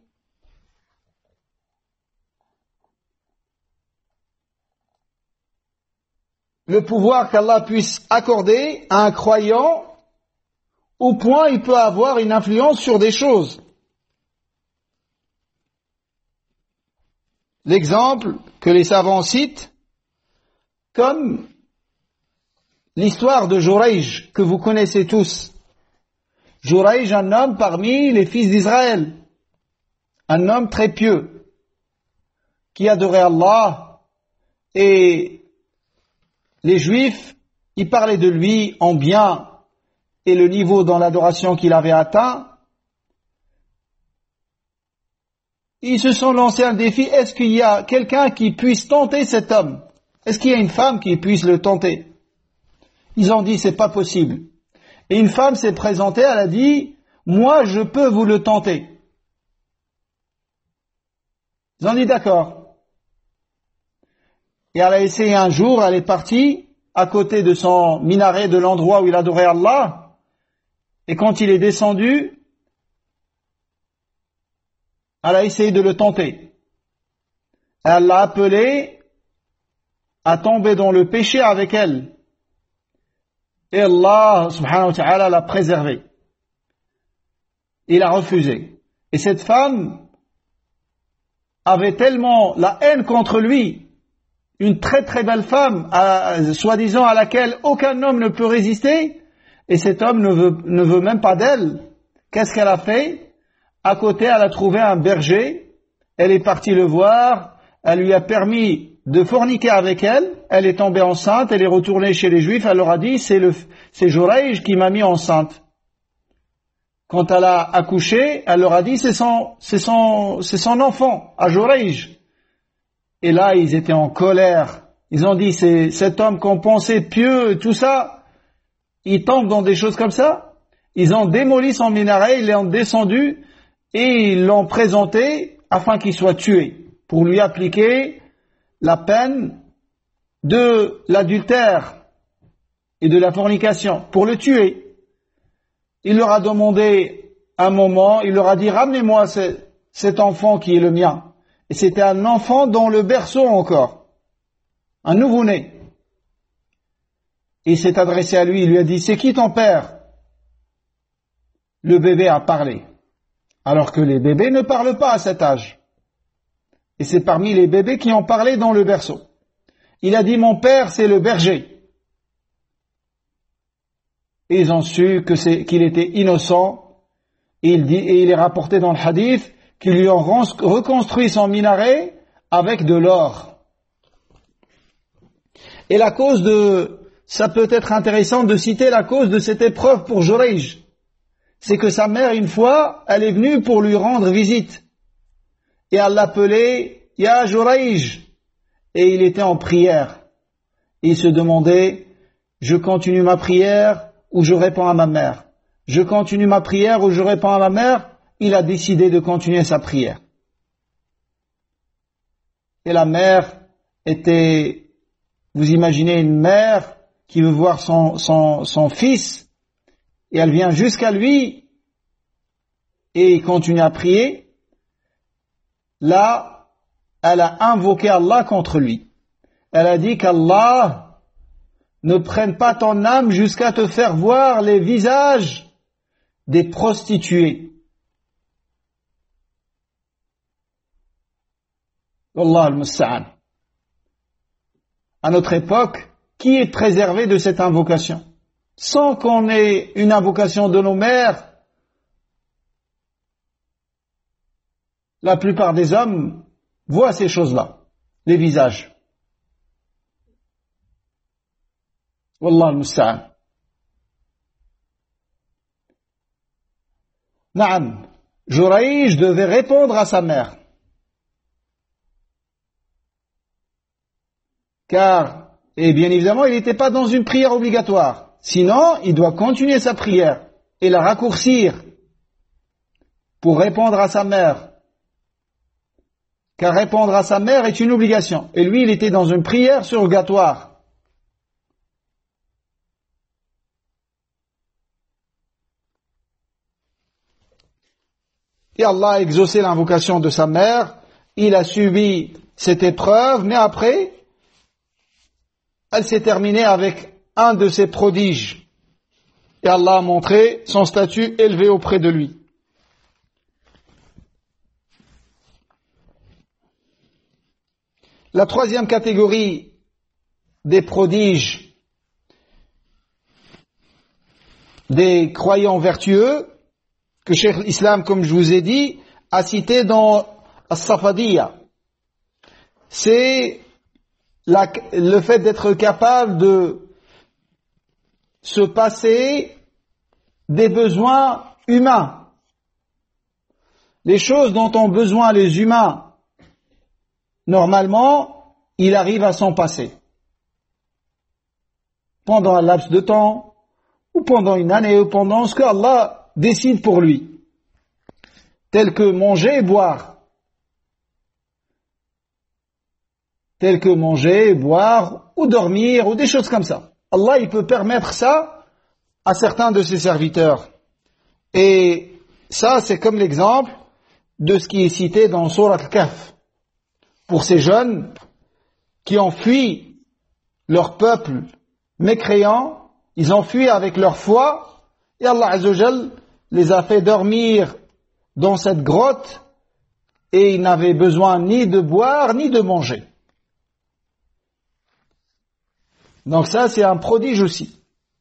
le pouvoir qu'Allah puisse accorder à un croyant au point il peut avoir une influence sur des choses. L'exemple que les savants citent, comme l'histoire de Jurayj, que vous connaissez tous. Jurayj, un homme parmi les fils d'Israël, un homme très pieux, qui adorait Allah, et les Juifs, ils parlaient de lui en bien, et le niveau dans l'adoration qu'il avait atteint. Ils se sont lancés un défi, est-ce qu'il y a quelqu'un qui puisse tenter cet homme? Est-ce qu'il y a une femme qui puisse le tenter? Ils ont dit, c'est pas possible. Et une femme s'est présentée, elle a dit, moi je peux vous le tenter. Ils ont dit, d'accord. Et elle a essayé un jour, elle est partie à côté de son minaret, de l'endroit où il adorait Allah, et quand il est descendu, elle a essayé de le tenter. Elle l'a appelé à tomber dans le péché avec elle. Et Allah subhanahu wa ta'ala l'a préservé. Il a refusé. Et cette femme avait tellement la haine contre lui, une très très belle femme, à, soi-disant à laquelle aucun homme ne peut résister, et cet homme ne veut, ne veut même pas d'elle. Qu'est-ce qu'elle a fait? À côté, elle a trouvé un berger, elle est partie le voir, elle lui a permis de forniquer avec elle, elle est tombée enceinte, elle est retournée chez les Juifs, elle leur a dit, c'est le, c'est Jurayj qui m'a mis enceinte. Quand elle a accouché, elle leur a dit, c'est son, c'est son, c'est son enfant, à Jurayj. Et là, ils étaient en colère. Ils ont dit, c'est cet homme qu'on pensait pieux, tout ça, ils tombent dans des choses comme ça. Ils ont démoli son minaret, ils l'ont descendu et ils l'ont présenté afin qu'il soit tué, pour lui appliquer la peine de l'adultère et de la fornication, pour le tuer. Il leur a demandé un moment, il leur a dit, ramenez-moi ce, cet enfant qui est le mien. Et c'était un enfant dans le berceau encore, un nouveau-né. Il s'est adressé à lui, il lui a dit, c'est qui ton père? Le bébé a parlé, alors que les bébés ne parlent pas à cet âge. Et c'est parmi les bébés qui ont parlé dans le berceau. Il a dit, mon père, c'est le berger. Et ils ont su que c'est, qu'il était innocent. Et il dit, et il est rapporté dans le hadith qu'ils lui ont reconstruit son minaret avec de l'or. Et la cause de, ça peut être intéressant de citer la cause de cette épreuve pour Jurayj. C'est que sa mère, une fois, elle est venue pour lui rendre visite. Et elle l'appelait Ya Jurayj. Et il était en prière. Et il se demandait, je continue ma prière ou je réponds à ma mère? Je continue ma prière ou je réponds à ma mère? Il a décidé de continuer sa prière. Et la mère était, vous imaginez une mère qui veut voir son, son, son fils, et elle vient jusqu'à lui, et il continue à prier. Là, elle a invoqué Allah contre lui. Elle a dit qu'Allah ne prenne pas ton âme jusqu'à te faire voir les visages des prostituées. Wallah al-musta'an. À notre époque, qui est préservé de cette invocation? Sans qu'on ait une invocation de nos mères, la plupart des hommes voient ces choses-là, les visages. Wallah al-musta'an. Naam, Jurayj devait répondre à sa mère. Car, et bien évidemment, il n'était pas dans une prière obligatoire. Sinon, il doit continuer sa prière et la raccourcir pour répondre à sa mère. Car répondre à sa mère est une obligation. Et lui, il était dans une prière surrogatoire. Et Allah a exaucé l'invocation de sa mère. Il a subi cette épreuve, mais après, elle s'est terminée avec un de ses prodiges. Et Allah a montré son statut élevé auprès de lui. La troisième catégorie des prodiges des croyants vertueux, que Cheikh l'Islam, comme je vous ai dit, a cité dans As-Safadiyya, c'est la, le fait d'être capable de se passer des besoins humains. Les choses dont ont besoin les humains, normalement, il arrive à s'en passer. Pendant un laps de temps, ou pendant une année, ou pendant ce que Allah décide pour lui. Tel que manger et boire. Tel que manger, boire, ou dormir, ou des choses comme ça. Allah, il peut permettre ça à certains de ses serviteurs. Et ça, c'est comme l'exemple de ce qui est cité dans Surat Al-Kahf. Pour ces jeunes qui ont fui leur peuple mécréant, ils ont fui avec leur foi, et Allah Azza wa Jal les a fait dormir dans cette grotte, et ils n'avaient besoin ni de boire, ni de manger. Donc ça, c'est un prodige aussi.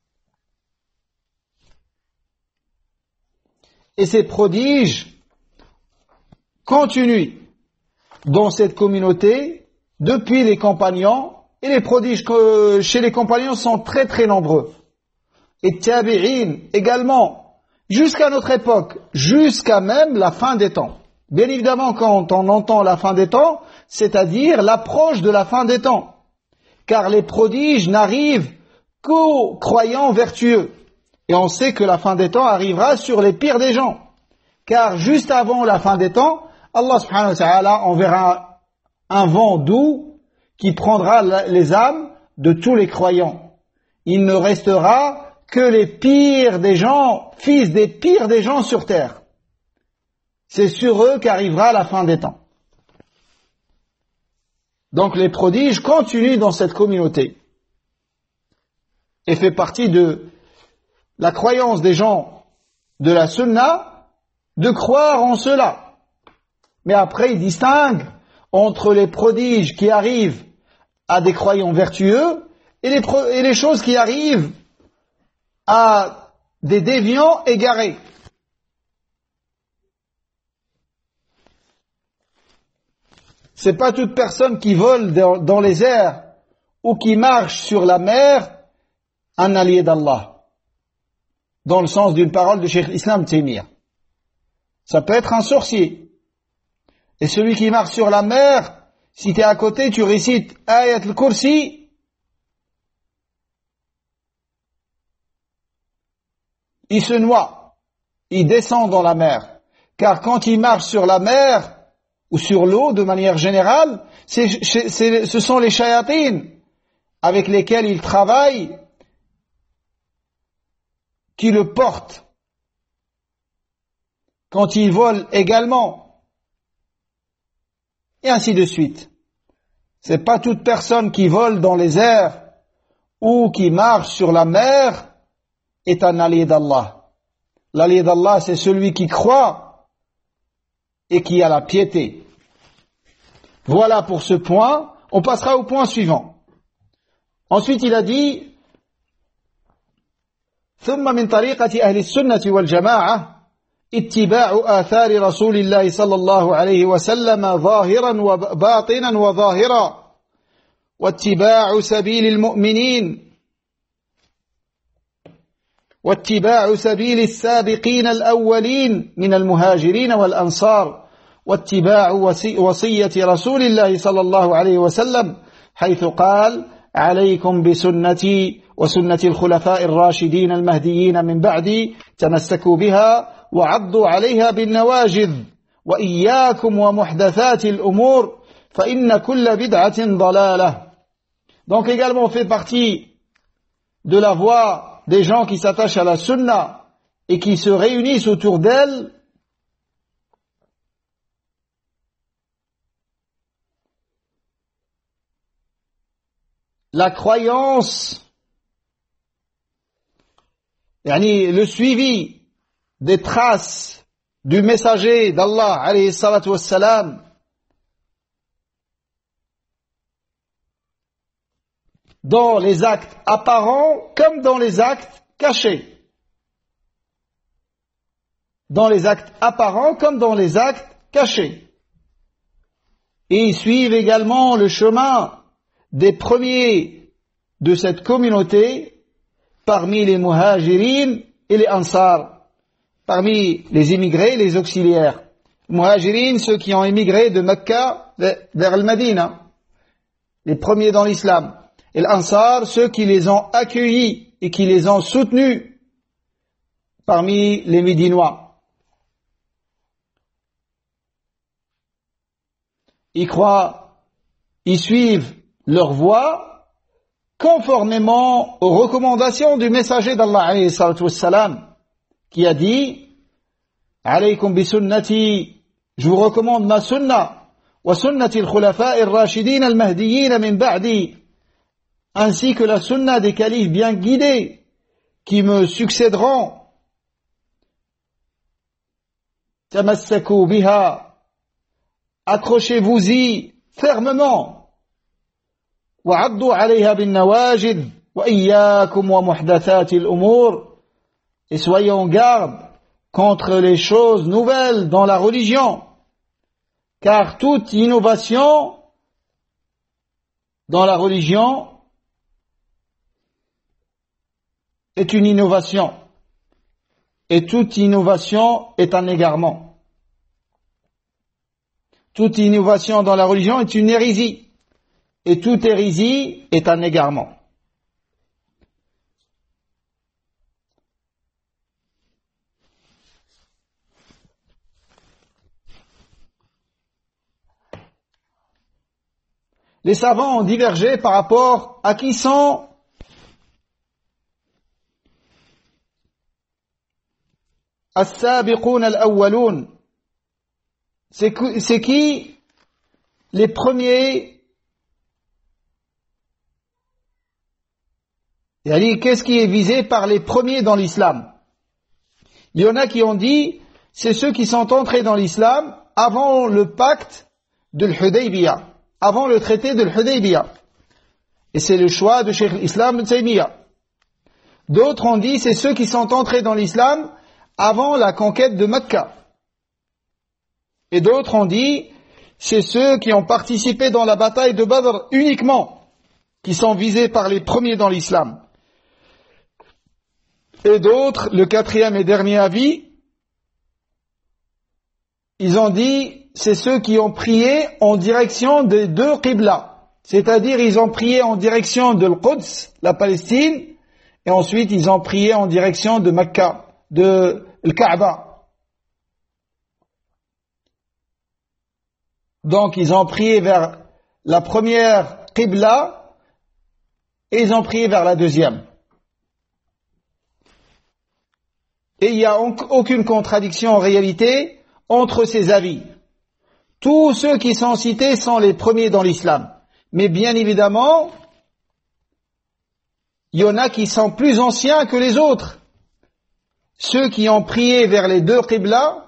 Et ces prodiges continuent dans cette communauté depuis les compagnons, et les prodiges que chez les compagnons sont très très nombreux. Et tabi'in également, jusqu'à notre époque, jusqu'à même la fin des temps. Bien évidemment, quand on entend la fin des temps, c'est-à-dire l'approche de la fin des temps. Car les prodiges n'arrivent qu'aux croyants vertueux. Et on sait que la fin des temps arrivera sur les pires des gens. Car juste avant la fin des temps, Allah subhanahu wa ta'ala enverra un vent doux qui prendra les âmes de tous les croyants. Il ne restera que les pires des gens, fils des pires des gens sur terre. C'est sur eux qu'arrivera la fin des temps. Donc les prodiges continuent dans cette communauté et fait partie de la croyance des gens de la sunna de croire en cela. Mais après, ils distinguent entre les prodiges qui arrivent à des croyants vertueux et les, pro- et les choses qui arrivent à des déviants égarés. C'est pas toute personne qui vole dans, dans les airs ou qui marche sur la mer un allié d'Allah, dans le sens d'une parole de Cheikh Islam Taymiyyah. Ça peut être un sorcier. Et celui qui marche sur la mer, si tu es à côté, tu récites Ayat al-Kursi, il se noie, il descend dans la mer. Car quand il marche sur la mer, ou sur l'eau de manière générale, c'est, c'est, ce sont les shayatines avec lesquels il travaille qui le portent. Quand il vole également, et ainsi de suite. C'est pas toute personne qui vole dans les airs ou qui marche sur la mer est un allié d'Allah. L'allié d'Allah, c'est celui qui croit et qui a la piété. Voilà pour ce point. On passera au point suivant. Ensuite, il a dit ثم من طريقة أهل السنة والجماعة اتباع آثار رسول الله صلى الله عليه وسلم ظاهرا وباطنا وظاهرا واتباع سبيل المؤمنين واتباع سبيل السابقين الأولين من المهاجرين والأنصار واتباع وصية رسول الله صلى الله عليه وسلم حيث قال عليكم بسنتي وسنة الخلفاء الراشدين المهديين من بعدي تمسكوا بها وعضوا عليها بالنواجذ وإياكم ومحدثات الأمور فإن كل بدعة ضلالة. Donc également on fait partie de la voie des gens qui s'attachent à la sunna et qui se réunissent autour d'elle la croyance, yani le suivi des traces du messager d'Allah alayhi salatu wassalam dans les actes apparents comme dans les actes cachés. Dans les actes apparents comme dans les actes cachés. Et ils suivent également le chemin des premiers de cette communauté parmi les muhajirin et les ansar, parmi les immigrés et les auxiliaires. Muhajirin, ceux qui ont émigré de Mecca vers Al-Madina, les premiers dans l'islam. Et l'Ansar, ceux qui les ont accueillis et qui les ont soutenus parmi les Médinois. Ils croient, ils suivent leur voie conformément aux recommandations du messager d'Allah alayhi salatu wassalam, qui a dit alaykum bi sunnati, je vous recommande ma sunna, wa sunnati al-khulafa'i ar-rashidin al-mahdiyyin min ba'di, ainsi que la sunna des califes bien guidés qui me succéderont. Tamassaku biha, accrochez-vous-y fermement. وعضوا عليها بالنواجذ وإياكم ومحدثات الأمور, et soyez en garde contre les choses nouvelles dans la religion, car toute innovation dans la religion est une innovation, et toute innovation est un égarement. Toute innovation dans la religion est une hérésie, et toute hérésie est un égarement. les savants ont divergé par rapport à qui sont as-sabiqun al-awwalun. C'est c'est qui les premiers? Et qu'est-ce qui est visé par les premiers dans l'islam? Il y en a qui ont dit, c'est ceux qui sont entrés dans l'islam avant le pacte de l'Hudaybiyah, avant le traité de l'Hudaybiyah. Et c'est le choix de Cheikh l'Islam Ibn Taymiyyah. D'autres ont dit, c'est ceux qui sont entrés dans l'islam avant la conquête de Mecca. Et d'autres ont dit, c'est ceux qui ont participé dans la bataille de Badr uniquement, qui sont visés par les premiers dans l'islam. Et d'autres, le quatrième et dernier avis, ils ont dit, c'est ceux qui ont prié en direction des deux Qibla. C'est-à-dire, ils ont prié en direction de l'Quds, la Palestine, et ensuite ils ont prié en direction de Mecca, de l'Kaaba. Donc, ils ont prié vers la première Qibla, et ils ont prié vers la deuxième. Et il n'y a aucune contradiction en réalité entre ces avis. Tous ceux qui sont cités sont les premiers dans l'islam. Mais bien évidemment, il y en a qui sont plus anciens que les autres. Ceux qui ont prié vers les deux Qibla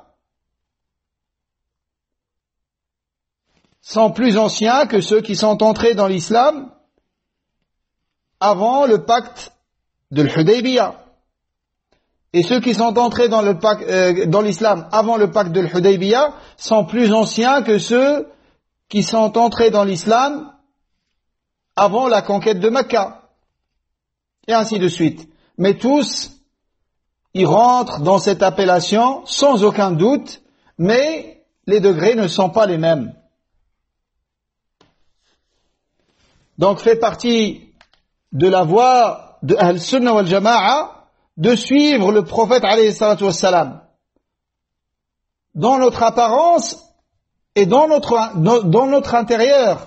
sont plus anciens que ceux qui sont entrés dans l'islam avant le pacte de l'Hudaybiyah. Et ceux qui sont entrés dans le pacte, euh, dans l'islam avant le pacte de l'Hudaybiyah sont plus anciens que ceux qui sont entrés dans l'islam avant la conquête de Mecca. Et ainsi de suite. Mais tous, ils rentrent dans cette appellation sans aucun doute, mais les degrés ne sont pas les mêmes. Donc fait partie de la voie de Ahl-Sunnah wal Jama'a de suivre le prophète alayhi salatu wassalam dans notre apparence et dans notre, dans notre intérieur.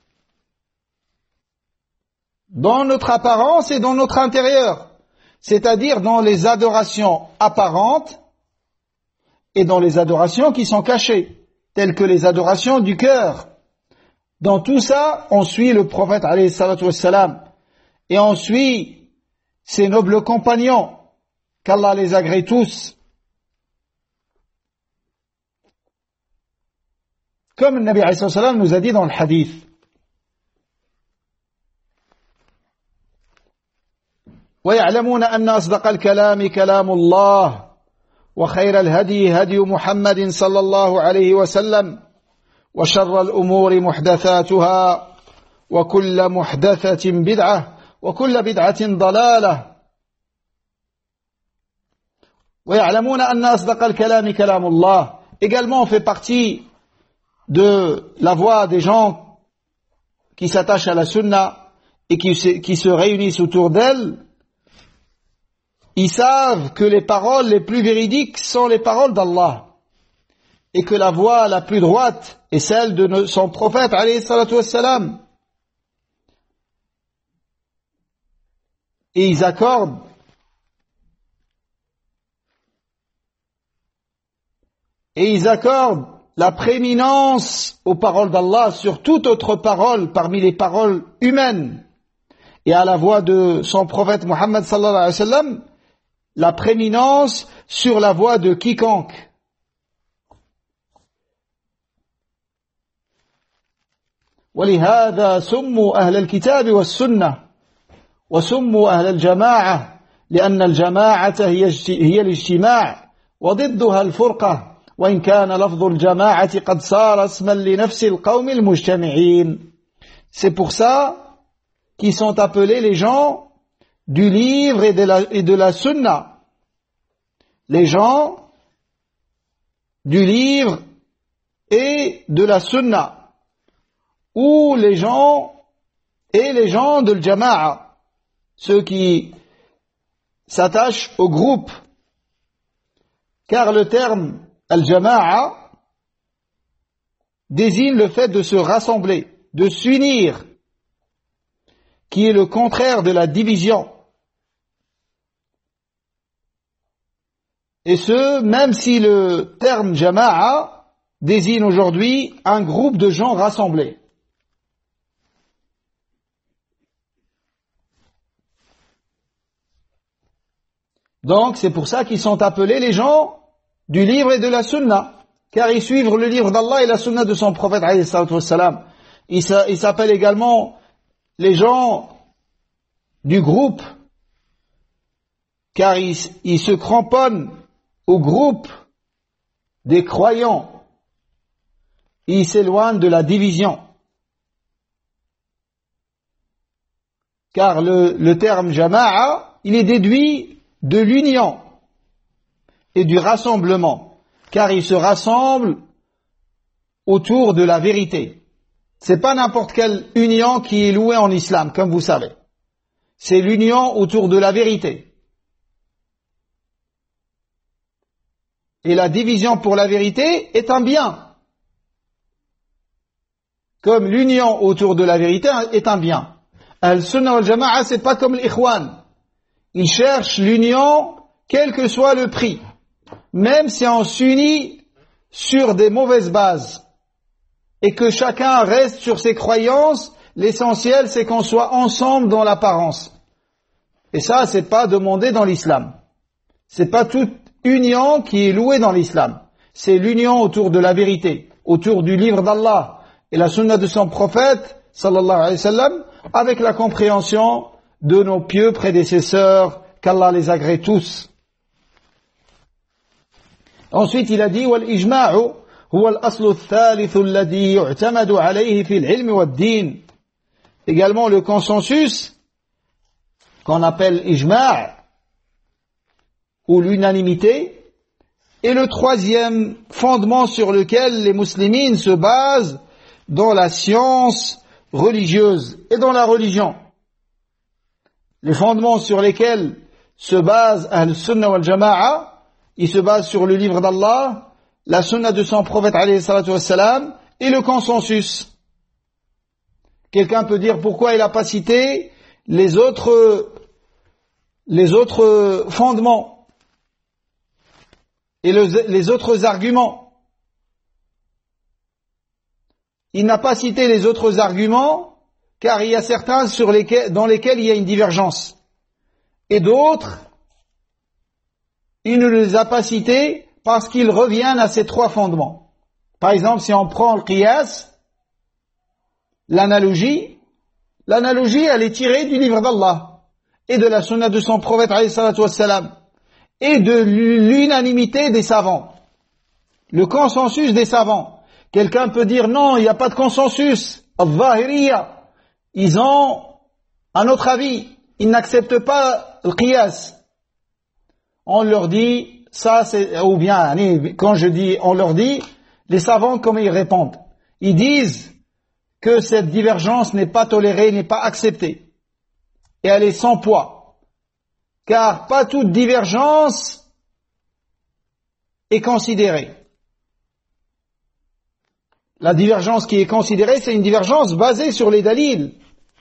Dans notre apparence et dans notre intérieur. C'est-à-dire dans les adorations apparentes et dans les adorations qui sont cachées, telles que les adorations du cœur. Dans tout ça, on suit le prophète alayhi salatu wassalam et on suit ses nobles compagnons, qu'Allah les agrée tous. Comme le Nabi alayhi salatu wassalam nous a dit dans le hadith. ويعلمون أن أصدق الكلام كلام الله وخير الهدي هدي محمد صلى الله عليه وسلم وشر الأمور محدثاتها وكل محدثة بدعة وكل بدعة ضلالة ويعلمون أن أصدق الكلام كلام الله. Également, on fait partie de la voie des gens qui s'attachent à la sunna et qui se, qui se réunissent autour d'elle. Ils savent que les paroles les plus véridiques sont les paroles d'Allah et que la voie la plus droite est celle de son prophète alayhi salatu wassalam. Et ils accordent et ils accordent la prééminence aux paroles d'Allah sur toute autre parole parmi les paroles humaines et à la voix de son prophète Muhammad sallallahu alayhi wa sallam la prééminence sur la voix de quiconque. ولهذا سموا أهل الكتاب والسنة وسموا أهل الجماعة لأن الجماعة هي الاجتماع وضدها الفرقة وإن كان لفظ الجماعة قد صار اسما لنفس القوم المجتمعين. C'est pour ça qu'ils sont appelés les gens du livre et de la, et de la sunna. Les gens du livre et de la sunna. Ou les gens et les gens de l'jama'a. Ceux qui s'attachent au groupe. Car le terme al-jama'a désigne le fait de se rassembler. de s'unir, qui est le contraire de la division. Et ce, même si le terme jama'a désigne aujourd'hui un groupe de gens rassemblés. Donc, c'est pour ça qu'ils sont appelés les gens du livre et de la sunna, car ils suivent le livre d'Allah et la sunna de son prophète, alayhi salatu wassalam. Ils s'appellent également les gens du groupe, car ils, ils se cramponnent au groupe des croyants. Ils s'éloignent de la division. Car le, le terme jama'a, il est déduit de l'union et du rassemblement, car ils se rassemblent autour de la vérité. C'est pas n'importe quelle union qui est louée en islam, comme vous savez. C'est l'union autour de la vérité. Et la division pour la vérité est un bien. Comme l'union autour de la vérité est un bien. Al-Sunnah wal-Jama'a, c'est pas comme l'Ikhwan. Ils cherchent l'union, quel que soit le prix. Même si on s'unit sur des mauvaises bases. Et que chacun reste sur ses croyances, l'essentiel c'est qu'on soit ensemble dans l'apparence. Et ça, c'est pas demandé dans l'islam. C'est pas toute union qui est louée dans l'islam. C'est l'union autour de la vérité, autour du livre d'Allah et la sunna de son prophète, sallallahu alayhi wa sallam, avec la compréhension de nos pieux prédécesseurs, qu'Allah les agrée tous. Ensuite, il a dit, وَالْإِجْمَاعُ هُوَ الْأَصْلُ الثَّالِثُ الَّذِي يُعْتَمَدُ عَلَيْهِ فِي الْعِلْمِ وَالدِّينِ. Également le consensus, qu'on appelle ijma' ou l'unanimité, est le troisième fondement sur lequel les musulmans se basent dans la science religieuse et dans la religion. Les fondements sur lesquels se base Ahl-Sunnah wal-Jama'a, ils se basent sur le livre d'Allah, la sunna de son prophète alayhi salatu wassalam, et le consensus. Quelqu'un peut dire pourquoi il n'a pas cité les autres, les autres fondements et le, les autres arguments. Il n'a pas cité les autres arguments car il y a certains sur lesquels, dans lesquels il y a une divergence. Et d'autres, il ne les a pas cités parce qu'ils reviennent à ces trois fondements. Par exemple, si on prend le qiyas, l'analogie, l'analogie elle est tirée du livre d'Allah et de la sunna de son prophète alayhi salatu wassalam et de l'unanimité des savants, le consensus des savants. Quelqu'un peut dire non, il n'y a pas de consensus, al-Zahiriyya, ils ont un autre avis, ils n'acceptent pas le qiyas. On leur dit, ça c'est, ou bien, quand je dis on leur dit, les savants comment ils répondent? Ils disent que cette divergence n'est pas tolérée, n'est pas acceptée. Et elle est sans poids. Car pas toute divergence est considérée. La divergence qui est considérée, c'est une divergence basée sur les dalils.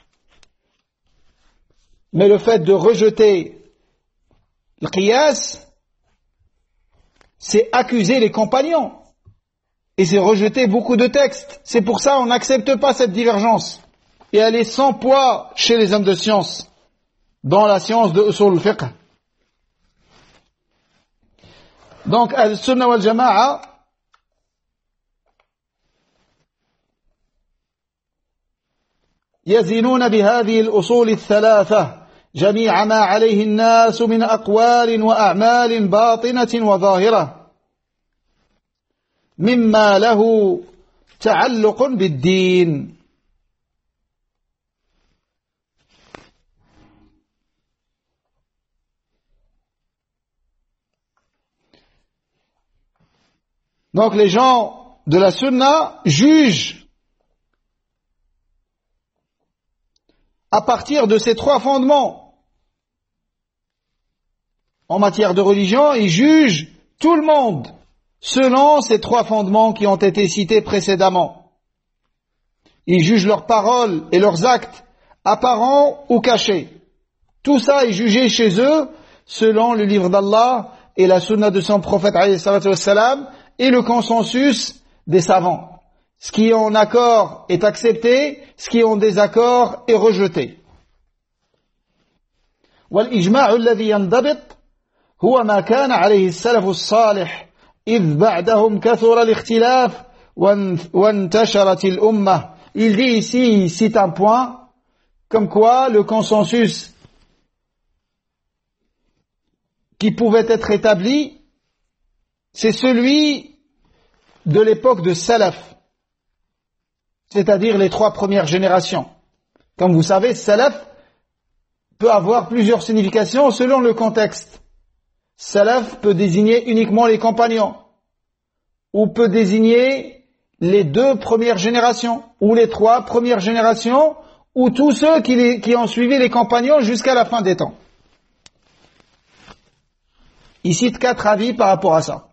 Mais le fait de rejeter le qiyas, c'est accuser les compagnons. Et c'est rejeter beaucoup de textes. C'est pour ça qu'on n'accepte pas cette divergence. Et elle est sans poids chez les hommes de science, dans la science de usul al-fiqh. Donc, al-Sunnah wal-Jama'a, يزنون بهذه الأصول الثلاثة جميع ما عليه الناس من أقوال وأعمال باطنة وظاهرة مما له تعلق بالدين. Donc les gens de la Sunna jugent à partir de ces trois fondements. En matière de religion, ils jugent tout le monde selon ces trois fondements qui ont été cités précédemment. Ils jugent leurs paroles et leurs actes, apparents ou cachés. Tout ça est jugé chez eux selon le livre d'Allah et la sunna de son prophète alayhi salatu wassalam et le consensus des savants. Ce qui est en accord est accepté, ce qui est en désaccord est rejeté. والإجماع الذي ينضبط هو ما كان عليه السلف الصالح إذ بعدهم كثر الاختلاف وانتشرت الأمة. Il dit ici, il cite un point, comme quoi le consensus qui pouvait être établi, c'est celui de l'époque de Salaf, c'est-à-dire les trois premières générations. Comme vous savez, Salaf peut avoir plusieurs significations selon le contexte. Salaf peut désigner uniquement les compagnons, ou peut désigner les deux premières générations, ou les trois premières générations, ou tous ceux qui, les, qui ont suivi les compagnons jusqu'à la fin des temps. Il cite quatre avis par rapport à ça.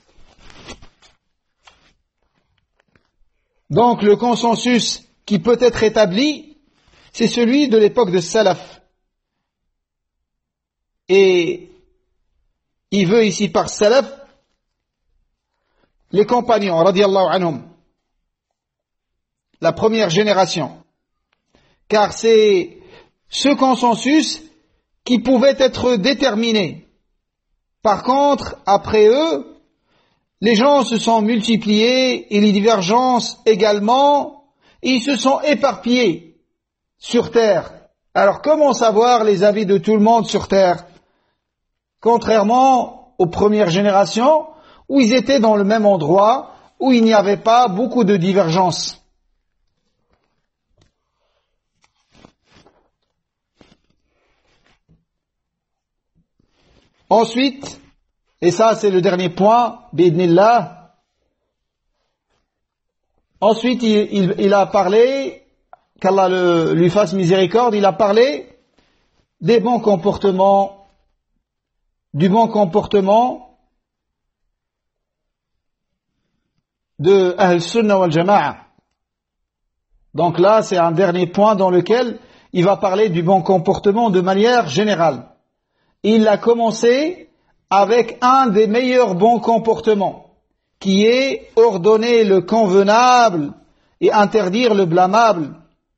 Donc le consensus qui peut être établi, c'est celui de l'époque de Salaf. Et il veut ici par Salaf les compagnons, radiyallahu anhum, la première génération. Car c'est ce consensus qui pouvait être déterminé. Par contre, après eux, les gens se sont multipliés et les divergences également, et ils se sont éparpillés sur terre. Alors comment savoir les avis de tout le monde sur terre? Contrairement aux premières générations, où ils étaient dans le même endroit, où il n'y avait pas beaucoup de divergences. Ensuite, et ça c'est le dernier point, bi'idhnillah, ensuite il, il, il a parlé, qu'Allah le, lui fasse miséricorde, il a parlé des bons comportements, du bon comportement de Ahl Sunnah wal Jama'a. Donc là, c'est un dernier point dans lequel il va parler du bon comportement de manière générale. Il a commencé avec un des meilleurs bons comportements, qui est ordonner le convenable et interdire le blâmable.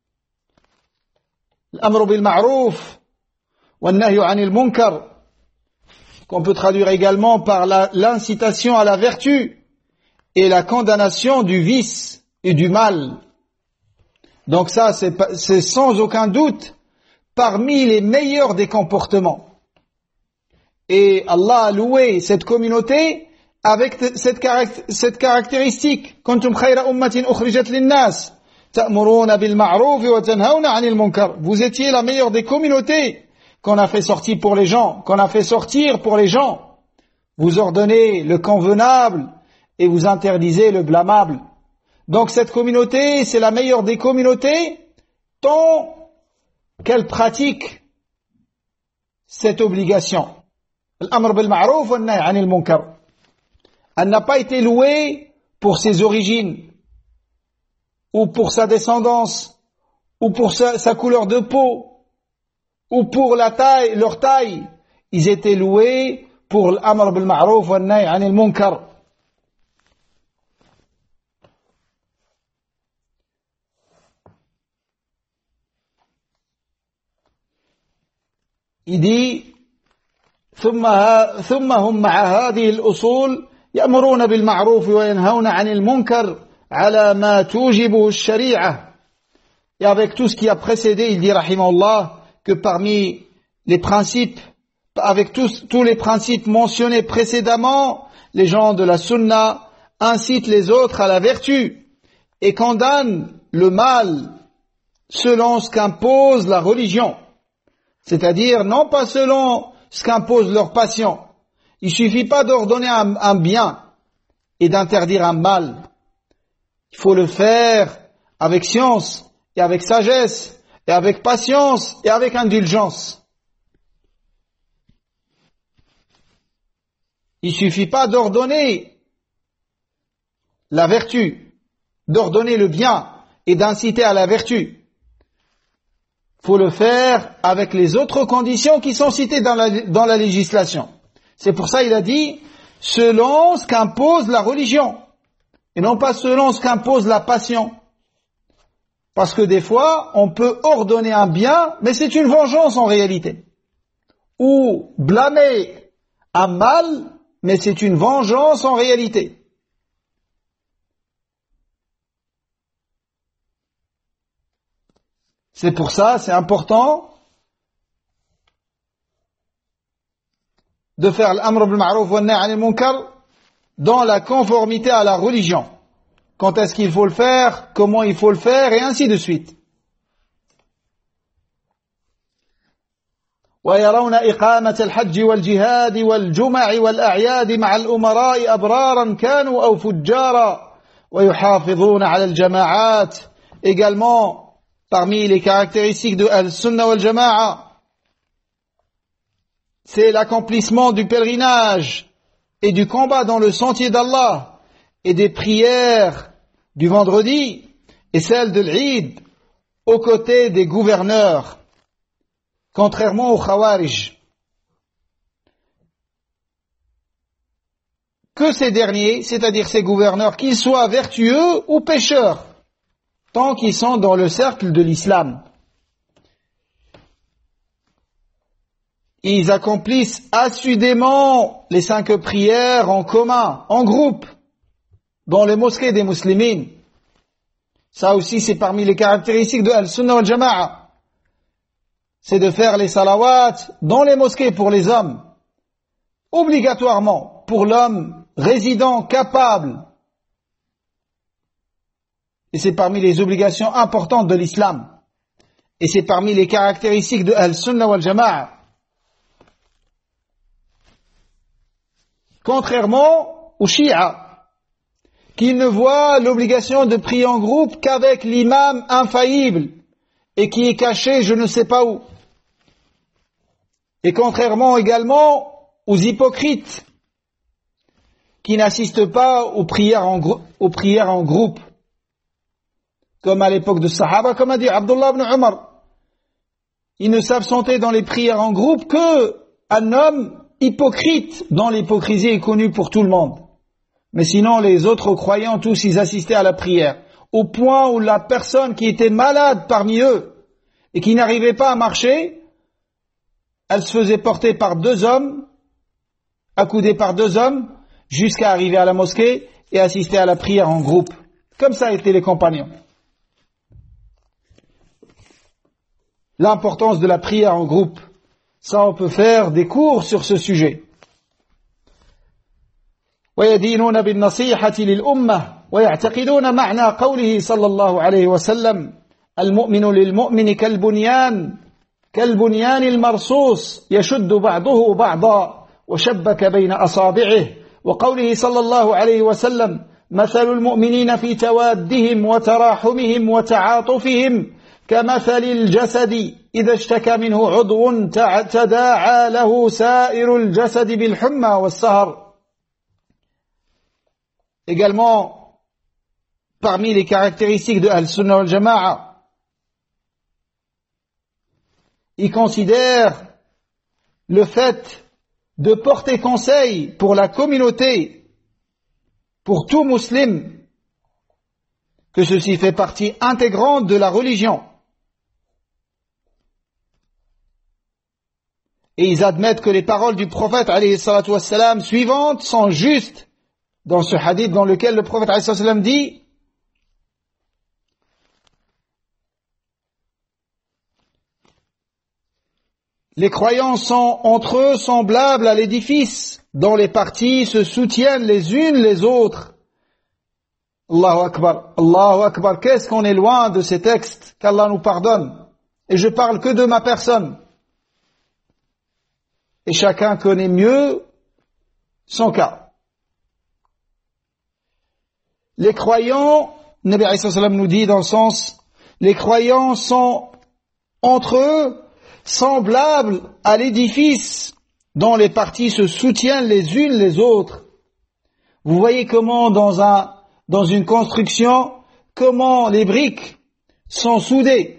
L'amru bil ma'ruf wa an-nahyu 'anil munkar, qu'on peut traduire également par la, l'incitation à la vertu et la condamnation du vice et du mal. Donc ça, c'est, c'est sans aucun doute parmi les meilleurs des comportements. Et Allah a loué cette communauté avec cette, caract- cette caractéristique. Kuntum khayra ummatin ukhrijat lin-nas ta'muruna bil ma'ruf wa tanhauna 'anil munkar. Vous étiez la meilleure des communautés qu'on a fait sortir pour les gens, qu'on a fait sortir pour les gens. Vous ordonnez le convenable et vous interdisez le blâmable. Donc cette communauté, c'est la meilleure des communautés tant qu'elle pratique cette obligation. L'amr bil ma'ruf wa an-nahy 'anil munkar. Elle n'a pas été louée pour ses origines, ou pour sa descendance, ou pour sa, sa couleur de peau, ou pour la taille, leur taille. Ils étaient loués pour l'amr bil ma'ruf wa an-nahy 'anil munkar. Il dit ثم ثم هم مع هذه الأصول يأمرون بالمعروف وينهون عن المنكر على ما توجبه الشريعة. Et avec tout ce qui a précédé, il dit rahimahullah que parmi les principes, avec tous, tous les principes mentionnés précédemment, les gens de la sunna incitent les autres à la vertu et condamnent le mal selon ce qu'impose la religion. C'est-à-dire, non pas selon ce qu'impose leur passion. Il suffit pas d'ordonner un, un bien et d'interdire un mal. Il faut le faire avec science et avec sagesse et avec patience et avec indulgence. Il suffit pas d'ordonner la vertu, d'ordonner le bien et d'inciter à la vertu. Il faut le faire avec les autres conditions qui sont citées dans la, dans la législation. C'est pour ça qu'il a dit selon ce qu'impose la religion et non pas selon ce qu'impose la passion. Parce que des fois, on peut ordonner un bien, mais c'est une vengeance en réalité. Ou blâmer un mal, mais c'est une vengeance en réalité. C'est pour ça, c'est important de faire l'amr bil ma'ruf wa nahy 'anil munkar dans la conformité à la religion. Quand est-ce qu'il faut le faire, comment il faut le faire, et ainsi de suite. ويرون إقامة الحج والجهاد والجمع والأعياد مع الأمراء أبرارا كانوا أو فجارا ويحافظون على الجماعات. Également, parmi les caractéristiques de Al-Sunnah wal-Jama'a, c'est l'accomplissement du pèlerinage et du combat dans le sentier d'Allah et des prières du vendredi et celles de l'Eid aux côtés des gouverneurs, contrairement aux Khawarij. Que ces derniers, c'est-à-dire ces gouverneurs, qu'ils soient vertueux ou pécheurs, tant qu'ils sont dans le cercle de l'islam. Ils accomplissent assidûment les cinq prières en commun, en groupe, dans les mosquées des musulmans. Ça aussi, c'est parmi les caractéristiques de Al-Sunnah wal-Jama'a. C'est de faire les salawats dans les mosquées pour les hommes, obligatoirement pour l'homme résident, capable. Et c'est parmi les obligations importantes de l'islam. Et c'est parmi les caractéristiques de Al-Sunnah wal-Jama'a. Contrairement aux Shia, qui ne voient l'obligation de prier en groupe qu'avec l'imam infaillible et qui est caché je ne sais pas où. Et contrairement également aux hypocrites qui n'assistent pas aux prières en, grou- aux prières en groupe, comme à l'époque de Sahaba, comme a dit Abdullah ibn Umar. Ils ne s'absentaient dans les prières en groupe que un homme hypocrite dont l'hypocrisie est connue pour tout le monde. Mais sinon, les autres croyants, tous, ils assistaient à la prière, au point où la personne qui était malade parmi eux et qui n'arrivait pas à marcher, elle se faisait porter par deux hommes, accoudée par deux hommes, jusqu'à arriver à la mosquée et assister à la prière en groupe. Comme ça étaient les compagnons. L'importance de la prière en groupe, ça on peut faire des cours sur ce sujet. ويدينون بالنصيحة للأمة ويعتقدون معنى قوله صلى الله عليه وسلم المؤمن للمؤمن كالبنيان كالبنيان المرصوص يشد بعضه بعضا وشبك بين أصابعه وقوله صلى الله عليه وسلم مثل المؤمنين في توادهم وتراحمهم وتعاطفهم كمثل الجسد إذا اشتكى منه عضو تداعى له سائر الجسد بالحمى والسهر. Également, parmi les caractéristiques de Al-Sunnah wal-Jama'a, ils considèrent le fait de porter conseil pour la communauté, pour tout musulman, que ceci fait partie intégrante de la religion. Et ils admettent que les paroles du prophète alayhi salatu wassalam suivantes sont justes dans ce hadith dans lequel le prophète alayhi salatu wassalam dit les croyants sont entre eux semblables à l'édifice dont les parties se soutiennent les unes les autres. Allahu Akbar, Allahu Akbar, qu'est-ce qu'on est loin de ces textes, qu'Allah nous pardonne. Et je parle que de ma personne. Et chacun connaît mieux son cas. Les croyants, Nabi alayhi salam nous dit dans le sens, les croyants sont entre eux semblables à l'édifice dont les parties se soutiennent les unes les autres. Vous voyez comment dans un, dans une construction, comment les briques sont soudées,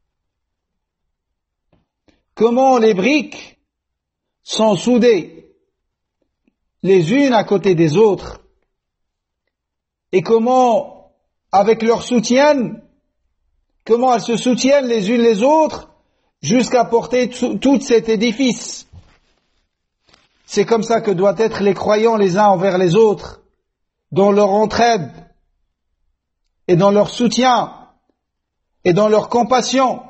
comment les briques sont soudées les unes à côté des autres, et comment, avec leur soutien, comment elles se soutiennent les unes les autres jusqu'à porter tout cet édifice. C'est comme ça que doivent être les croyants les uns envers les autres, dans leur entraide, et dans leur soutien, et dans leur compassion.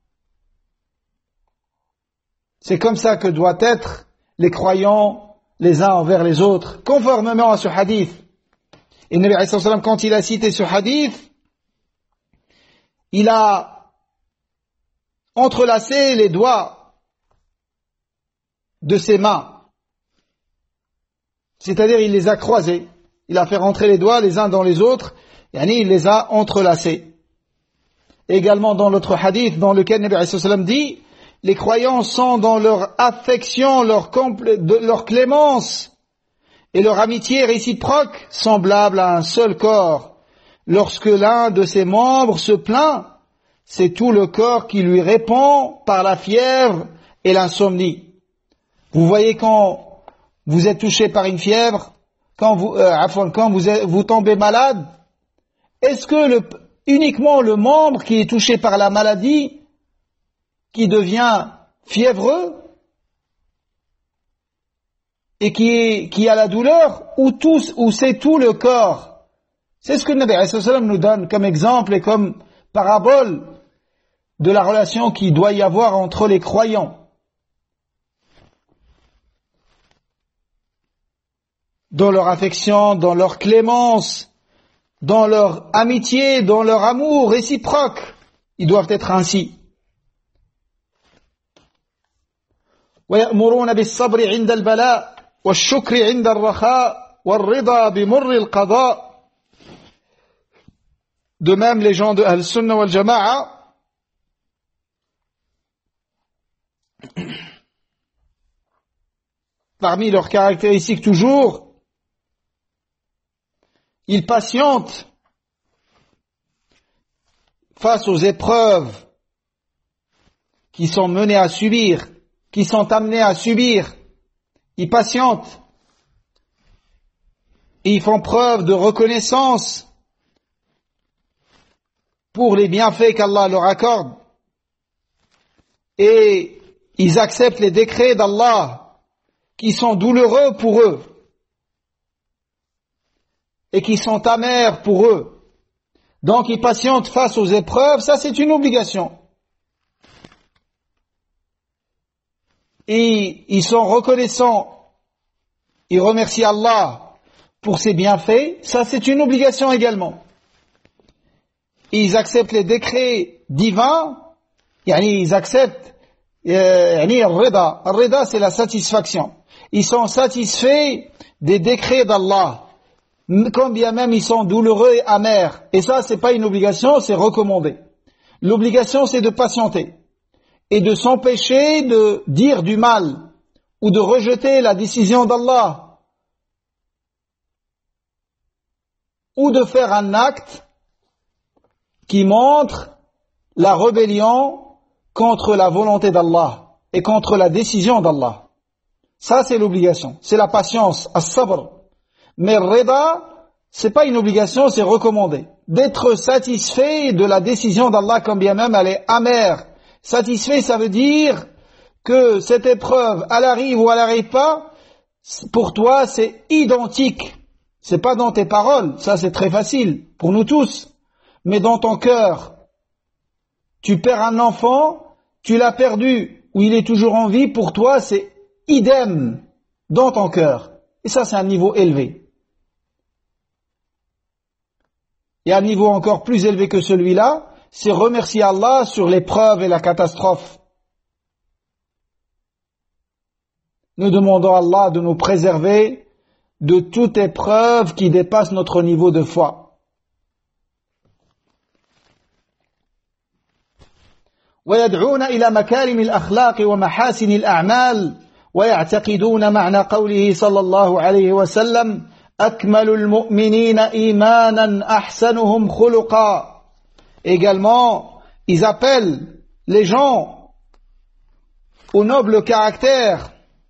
C'est comme ça que doivent être les croyants les uns envers les autres, conformément à ce hadith. Et Nabi alayhi salam, quand il a cité ce hadith, il a entrelacé les doigts de ses mains. C'est-à-dire, il les a croisés. Il a fait rentrer les doigts les uns dans les autres, et il les a entrelacés. Également dans l'autre hadith, dans lequel Nabi alayhi salam dit, les croyants sont dans leur affection, leur, compl- de, leur clémence et leur amitié réciproque semblable à un seul corps. Lorsque l'un de ses membres se plaint, c'est tout le corps qui lui répond par la fièvre et l'insomnie. Vous voyez quand vous êtes touché par une fièvre, quand vous, euh, quand vous, êtes, vous tombez malade, est-ce que le, uniquement le membre qui est touché par la maladie qui devient fiévreux et qui, est, qui a la douleur, ou, tout, ou c'est tout le corps? C'est ce que le Nabi alayhi salam nous donne comme exemple et comme parabole de la relation qu'il doit y avoir entre les croyants. Dans leur affection, dans leur clémence, dans leur amitié, dans leur amour réciproque, ils doivent être ainsi. ويأمرون بالصبر عند البلاء والشكر عند الرخاء والرضا بمر القضاء. De même, les gens de Al-Sunnah wal Jama'a parmi leurs caractéristiques toujours, ils patientent face aux épreuves qui sont menées à subir, qui sont amenés à subir. Ils patientent et ils font preuve de reconnaissance pour les bienfaits qu'Allah leur accorde, et ils acceptent les décrets d'Allah qui sont douloureux pour eux et qui sont amers pour eux. Donc ils patientent face aux épreuves, ça c'est une obligation. Et ils sont reconnaissants, ils remercient Allah pour ses bienfaits, ça c'est une obligation également. Et ils acceptent les décrets divins, yani ils acceptent, yani al-rida, al-rida c'est la satisfaction. Ils sont satisfaits des décrets d'Allah, quand bien même ils sont douloureux et amers. Et ça c'est pas une obligation, c'est recommandé. L'obligation c'est de patienter et de s'empêcher de dire du mal ou de rejeter la décision d'Allah ou de faire un acte qui montre la rébellion contre la volonté d'Allah et contre la décision d'Allah. Ça c'est l'obligation, c'est la patience, as-sabr. Mais le rida, c'est pas une obligation, c'est recommandé. D'être satisfait de la décision d'Allah quand bien même elle est amère. Satisfait, ça veut dire que cette épreuve, elle arrive ou elle n'arrive pas, pour toi c'est identique. C'est pas dans tes paroles, ça c'est très facile pour nous tous. Mais dans ton cœur, tu perds un enfant, tu l'as perdu ou il est toujours en vie, pour toi c'est idem dans ton cœur. Et ça c'est un niveau élevé. Et un niveau encore plus élevé que celui-là, c'est remercier Allah sur l'épreuve et la catastrophe. Nous demandons à Allah de nous préserver de toute épreuve qui dépasse notre niveau de foi. ويدعون إلى مكارم الأخلاق ومحاسن الأعمال ويعتقدون معنى قوله صلى الله عليه وسلم Akmalul mu'minina imanan ahsanuhum khuluqa. Également, ils appellent les gens au noble caractère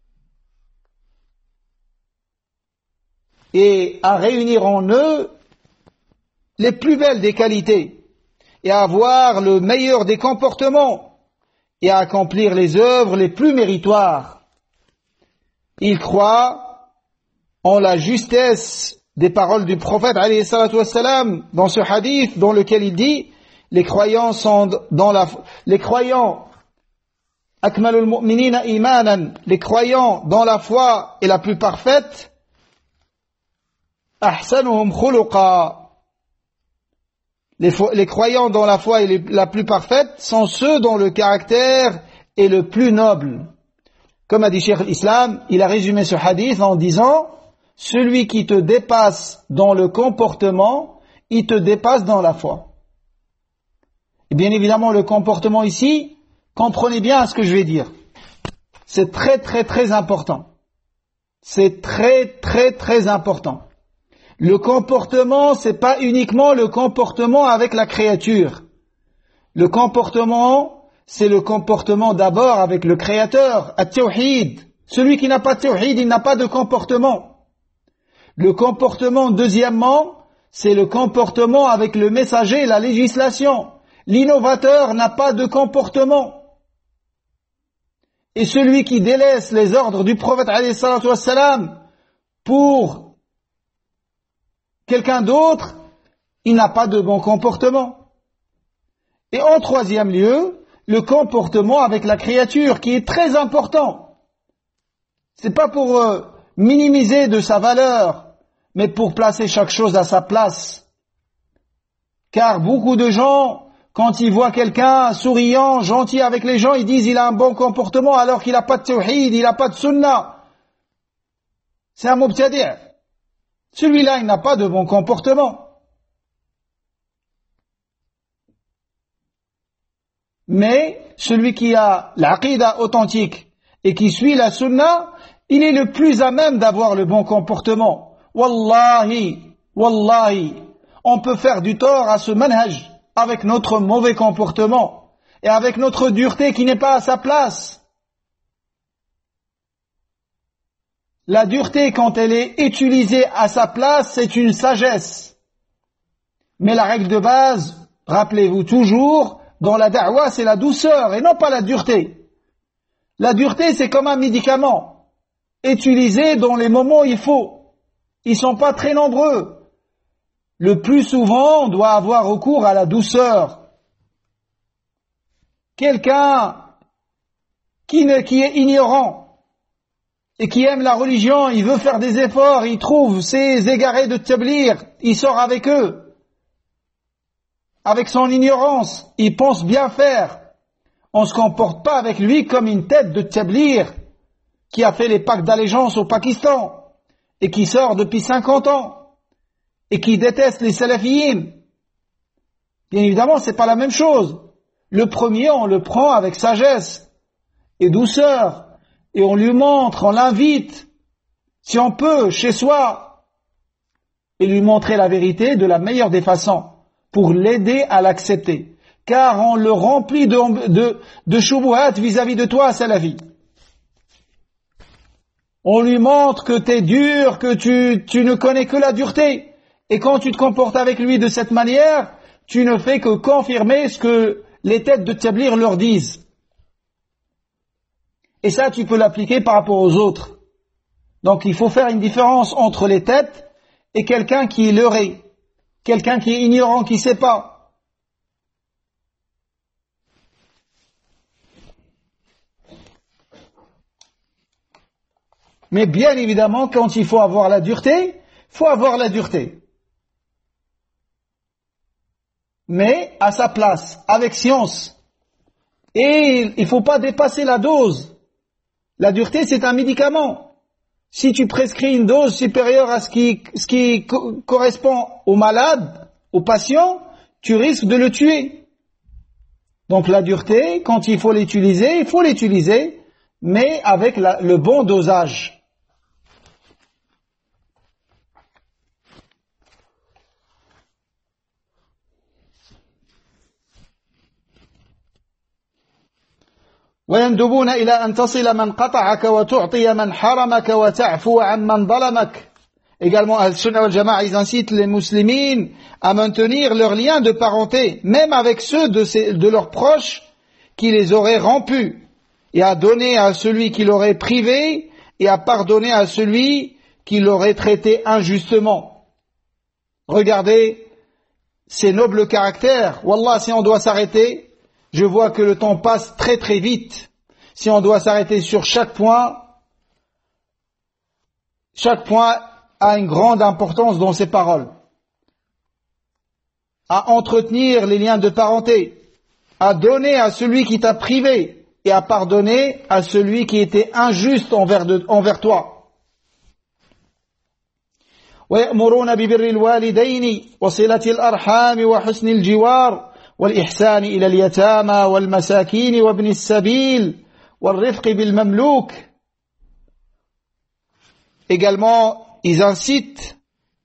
et à réunir en eux les plus belles des qualités et à avoir le meilleur des comportements et à accomplir les œuvres les plus méritoires. Ils croient en la justesse des paroles du prophète alayhi salatu wassalam dans ce hadith dans lequel il dit les croyants sont dans la les croyants akmalul mu'minina imanan, les croyants dans la foi est la plus parfaite, ahsanuhum khuluqa. Les, les croyants dans la foi est la plus parfaite sont ceux dont le caractère est le plus noble. Comme a dit Cheikh l'Islam, il a résumé ce hadith en disant celui qui te dépasse dans le comportement, il te dépasse dans la foi. Et bien évidemment, le comportement ici, comprenez bien ce que je vais dire. C'est très très très important. C'est très très très important. Le comportement, c'est pas uniquement le comportement avec la créature. Le comportement, c'est le comportement d'abord avec le Créateur, at-tawhid. Celui qui n'a pas de tawhid, il n'a pas de comportement. Le comportement, deuxièmement, c'est le comportement avec le messager, la législation. L'innovateur n'a pas de comportement. Et celui qui délaisse les ordres du prophète alayhi salatu wassalam pour quelqu'un d'autre, il n'a pas de bon comportement. Et en troisième lieu, le comportement avec la créature qui est très important. C'est pas pour euh, minimiser de sa valeur, mais pour placer chaque chose à sa place. Car beaucoup de gens, quand ils voient quelqu'un souriant, gentil avec les gens, ils disent il a un bon comportement alors qu'il n'a pas de tawhid, il n'a pas de sunnah. C'est un mubtadi'. Celui-là, il n'a pas de bon comportement. Mais celui qui a l'aqida authentique et qui suit la sunna, il est le plus à même d'avoir le bon comportement. Wallahi, wallahi, on peut faire du tort à ce manhaj avec notre mauvais comportement et avec notre dureté qui n'est pas à sa place. La dureté, quand elle est utilisée à sa place, c'est une sagesse. Mais la règle de base, rappelez-vous toujours, dans la da'wa, c'est la douceur et non pas la dureté. La dureté, c'est comme un médicament, utilisé dans les moments où il faut. Ils sont pas très nombreux. Le plus souvent, on doit avoir recours à la douceur. Quelqu'un qui, ne, qui est ignorant, et qui aime la religion, il veut faire des efforts, il trouve ces égarés de tablir, il sort avec eux. Avec son ignorance, il pense bien faire. On ne se comporte pas avec lui comme une tête de tablir qui a fait les pactes d'allégeance au Pakistan et qui sort depuis cinquante ans et qui déteste les salafiyyin. Bien évidemment, c'est pas la même chose. Le premier, on le prend avec sagesse et douceur. Et on lui montre, on l'invite, si on peut, chez soi, et lui montrer la vérité de la meilleure des façons, pour l'aider à l'accepter. Car on le remplit de, de, de shubuhat vis-à-vis de toi, c'est la vie. On lui montre que t'es dur, que tu, tu ne connais que la dureté. Et quand tu te comportes avec lui de cette manière, tu ne fais que confirmer ce que les têtes de tablir leur disent. Et ça, tu peux l'appliquer par rapport aux autres. Donc, il faut faire une différence entre les têtes et quelqu'un qui est leurré, quelqu'un qui est ignorant, qui ne sait pas. Mais bien évidemment, quand il faut avoir la dureté, il faut avoir la dureté. Mais à sa place, avec science. Et il ne faut pas dépasser la dose. La dureté, c'est un médicament. Si tu prescris une dose supérieure à ce qui, ce qui co- correspond au malade, au patient, tu risques de le tuer. Donc la dureté, quand il faut l'utiliser, il faut l'utiliser, mais avec la, le bon dosage. ويندبون إلى أن تصل من قطعك وتعطي من حرمك وتعفو عن من ظلمك. Également, Al-Sunnah wal-Jama'a, ils incitent les musulmans à maintenir leurs liens de parenté, même avec ceux de, ces, de leurs proches qui les auraient rompus, et à donner à celui qui l'aurait privé, et à pardonner à celui qui l'aurait traité injustement. Regardez ces nobles caractères. Wallah, si on doit s'arrêter, je vois que le temps passe très très vite. Si on doit s'arrêter sur chaque point, chaque point a une grande importance dans ces paroles. À entretenir les liens de parenté, à donner à celui qui t'a privé et à pardonner à celui qui était injuste envers, de, envers toi. ويأمرون ببر الوالدين وصلة الأرحام وحسن الجوار والإحسان إلى اليتامى والمساكين وابن السبيل والرفق بالمملوك. Également, ils incitent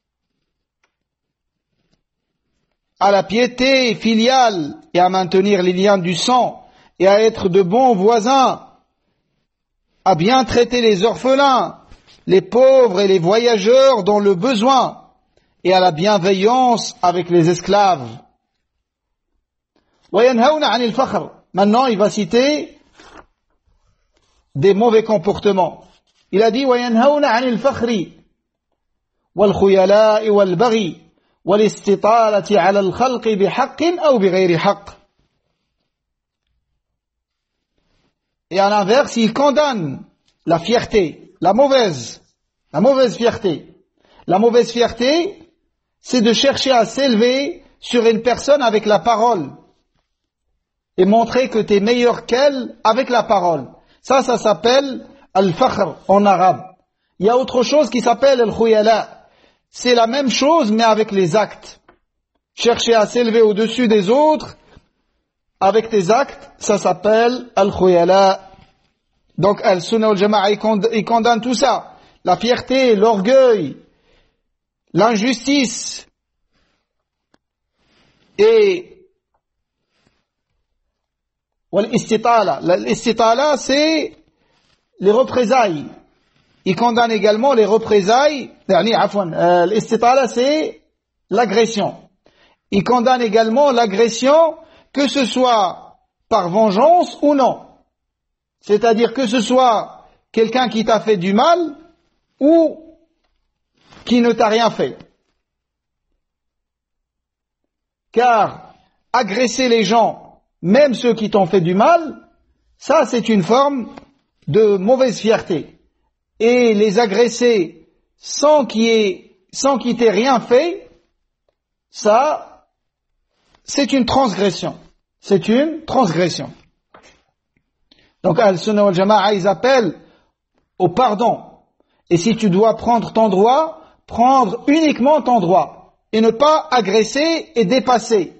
à la piété filiale et à maintenir les liens du sang et à être de bons voisins, à bien traiter les orphelins, les pauvres et les voyageurs dans le besoin, et à la bienveillance avec les esclaves. Maintenant, il va citer des mauvais comportements. Il a dit وَيَنْهَوْنَ عَنِ الْفَخْرِ وَالْخُيَلَاءِ وَالْبَغِي وَالِاسْتِطَالَةِ عَلَى الْخَلْقِ بِحَقٍّ أَوْ بِغَيْرِ حَقٍّ. Et à l'inverse, il condamne la fierté, la mauvaise, la mauvaise fierté. La mauvaise fierté, c'est de chercher à s'élever sur une personne avec la parole et montrer que tu es meilleur qu'elle avec la parole. Ça, ça s'appelle al-fakhr en arabe. Il y a autre chose qui s'appelle al-khuyala. C'est la même chose mais avec les actes. Chercher à s'élever au-dessus des autres avec tes actes, ça s'appelle al-khuyala. Donc al-Sunnah wal-Jama'a, il condamne tout ça. La fierté, l'orgueil, l'injustice et l'istitala. L'istitala, c'est les représailles. Il condamne également les représailles. L'istitala, c'est l'agression. Il condamne également l'agression, que ce soit par vengeance ou non. C'est-à-dire que ce soit quelqu'un qui t'a fait du mal ou qui ne t'a rien fait. Car agresser les gens, même ceux qui t'ont fait du mal, ça c'est une forme de mauvaise fierté. Et les agresser sans qu'il y ait, sans qu'il t'ait rien fait, ça c'est une transgression. C'est une transgression. Donc Al-Sunnah wal-Jama'a, ils appellent au pardon. Et si tu dois prendre ton droit, prendre uniquement ton droit et ne pas agresser et dépasser.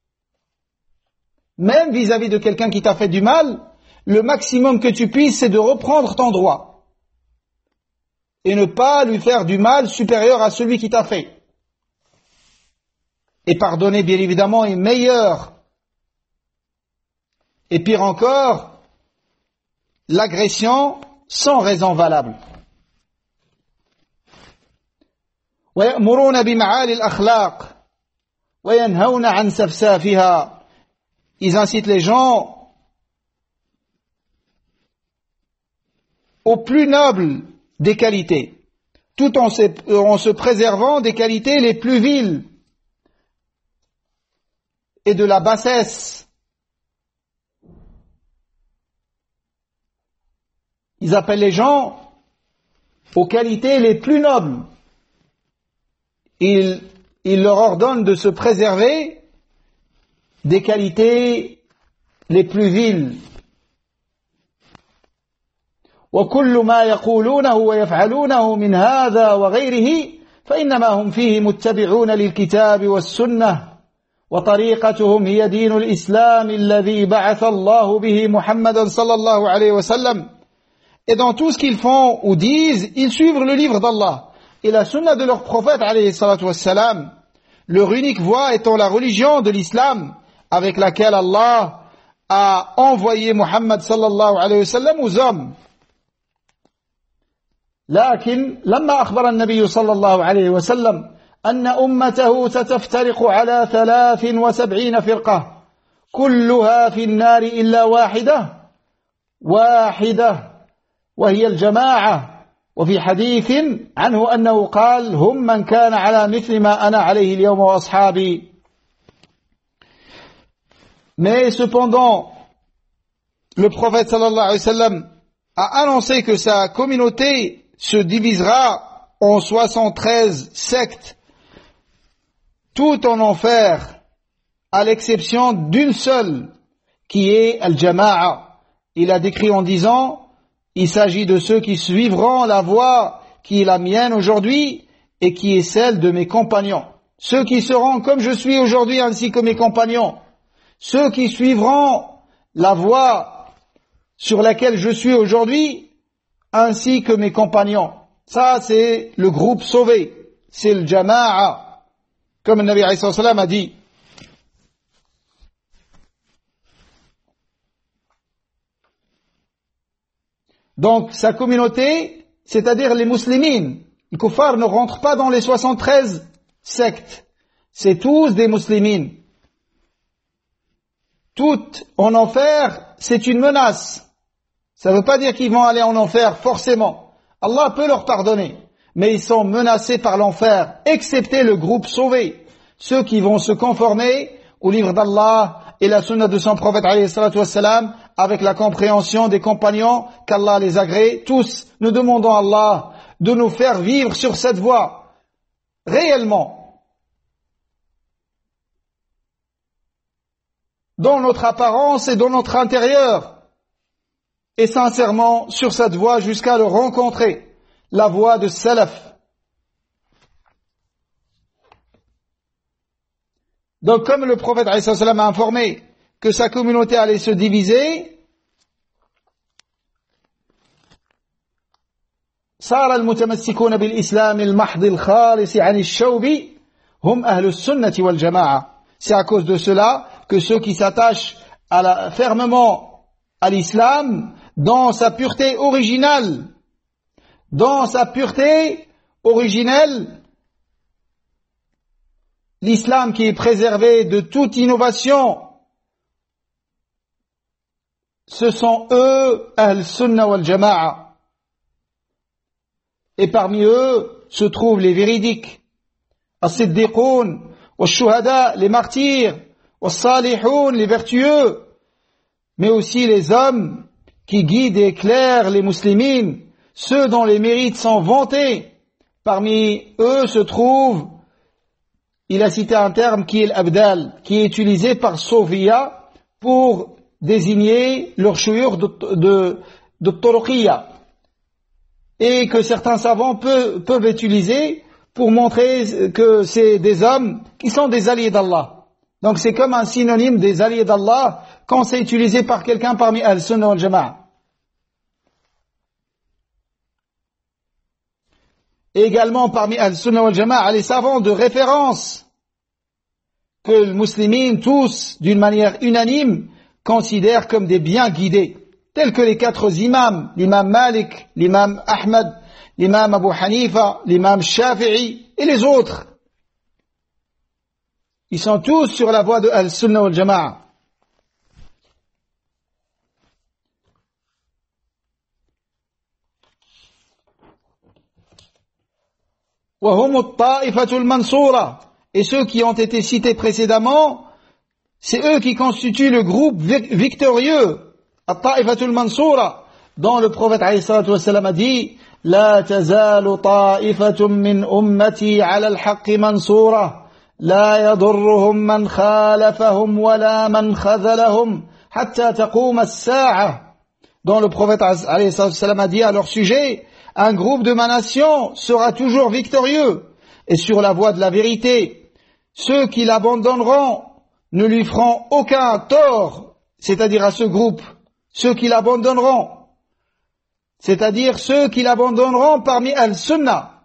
Même vis-à-vis de quelqu'un qui t'a fait du mal, le maximum que tu puisses, c'est de reprendre ton droit et ne pas lui faire du mal supérieur à celui qui t'a fait. Et pardonner, bien évidemment, est meilleur. Et pire encore, l'agression sans raison valable. ويأمرون بمعالي الأخلاق وينهون عن سفسافها. Ils incitent les gens au plus noble des qualités, tout en se, en se préservant des qualités les plus viles et de la bassesse. Ils appellent les gens aux qualités les plus nobles. Ils, ils leur ordonnent de se préserver des qualités les plus viles. وكل ما يقولونه ويفعلونه من هذا وغيره فإنما هم فيه متبعون للكتاب والسنة وطريقتهم هي دين الإسلام الذي بعث الله به محمدا صلى الله عليه وسلم. Et dans tout ce qu'ils font ou disent, ils suivent le livre d'Allah et la sunna de leur prophète alayhi salatu wassalam, leur unique voie étant la religion de l'islam avec laquelle Allah a envoyé Muhammad sallallahu alayhi wa sallam aux hommes. لكن لما أخبر النبي صلى الله عليه وسلم أن أمته ستفترق على ثلاث وسبعين فرقة كلها في النار إلا واحدة واحدة وهي الجماعة وفي حديث عنه أنه قال هم من كان على مثل ما أنا عليه اليوم وأصحابي. Mais cependant, le prophète sallallahu alayhi wa sallam a annoncé que sa communauté se divisera en soixante-treize sectes, tout en enfer, à l'exception d'une seule, qui est Al-Jama'a. Il a décrit en disant, il s'agit de ceux qui suivront la voie qui est la mienne aujourd'hui et qui est celle de mes compagnons. Ceux qui seront comme je suis aujourd'hui ainsi que mes compagnons. Ceux qui suivront la voie sur laquelle je suis aujourd'hui ainsi que mes compagnons. Ça, c'est le groupe sauvé. C'est le Jama'a. Comme le Nabi alayhi salam a dit. Donc, sa communauté, c'est-à-dire les musulmans, les kuffars ne rentrent pas dans les soixante-treize sectes. C'est tous des musulmans. Toutes en enfer, c'est une menace. Ça ne veut pas dire qu'ils vont aller en enfer, forcément. Allah peut leur pardonner. Mais ils sont menacés par l'enfer, excepté le groupe sauvé. Ceux qui vont se conformer au livre d'Allah et la sunna de son prophète alayhi salatu wassalam, avec la compréhension des compagnons, qu'Allah les agrée. Tous, nous demandons à Allah de nous faire vivre sur cette voie, réellement. Dans notre apparence et dans notre intérieur. Et sincèrement sur cette voie jusqu'à le rencontrer, la voie de Salaf. Donc comme le prophète alayhi salam a informé que sa communauté allait se diviser, صار المتمسكون بالإسلام المحض الخالص عن الشوب هم أهل السنة والجماعة. C'est à cause de cela que ceux qui s'attachent à la, fermement à l'islam dans sa pureté originale, dans sa pureté originelle, l'islam qui est préservé de toute innovation, ce sont eux, Ahl-Sunnah wal-Jama'a. Et parmi eux se trouvent les véridiques, As-Siddiqoun, Wash-Shuhada, les martyrs, Was-Salihoun, les vertueux, mais aussi les hommes qui guident et éclairent les musulmans, ceux dont les mérites sont vantés. Parmi eux se trouve, il a cité un terme qui est l'abdal, qui est utilisé par Sophia pour désigner leur chouyour de, de, de Toroqiyya, et que certains savants peuvent, peuvent utiliser pour montrer que c'est des hommes qui sont des alliés d'Allah. Donc c'est comme un synonyme des alliés d'Allah quand c'est utilisé par quelqu'un parmi Al-Sunnah wal-Jama'a. Et également parmi Al-Sunnah wal-Jama'a, les savants de référence que les musulmans tous, d'une manière unanime, considèrent comme des bien guidés, tels que les quatre imams, l'imam Malik, l'imam Ahmad, l'imam Abu Hanifa, l'imam Shafi'i et les autres. Ils sont tous sur la voie de Al-Sunnah wal-Jama'a. وهم الطائفة المنصورة. Et ceux qui ont été cités précédemment, c'est eux qui constituent le groupe victorieux, الطائفة المنصورة, dont le prophète alayhi salatu wassalam a dit لا تزال طائفة من أمتي على الحق منصورة لا يضرهم من خالفهم ولا من خذلهم حتى تقوم الساعة. Dont le prophète alayhi salatu wassalam a dit à leur sujet, un groupe de ma nation sera toujours victorieux et sur la voie de la vérité. Ceux qui l'abandonneront ne lui feront aucun tort, c'est-à-dire à ce groupe, ceux qui l'abandonneront, c'est-à-dire ceux qui l'abandonneront parmi Al-Sunnah,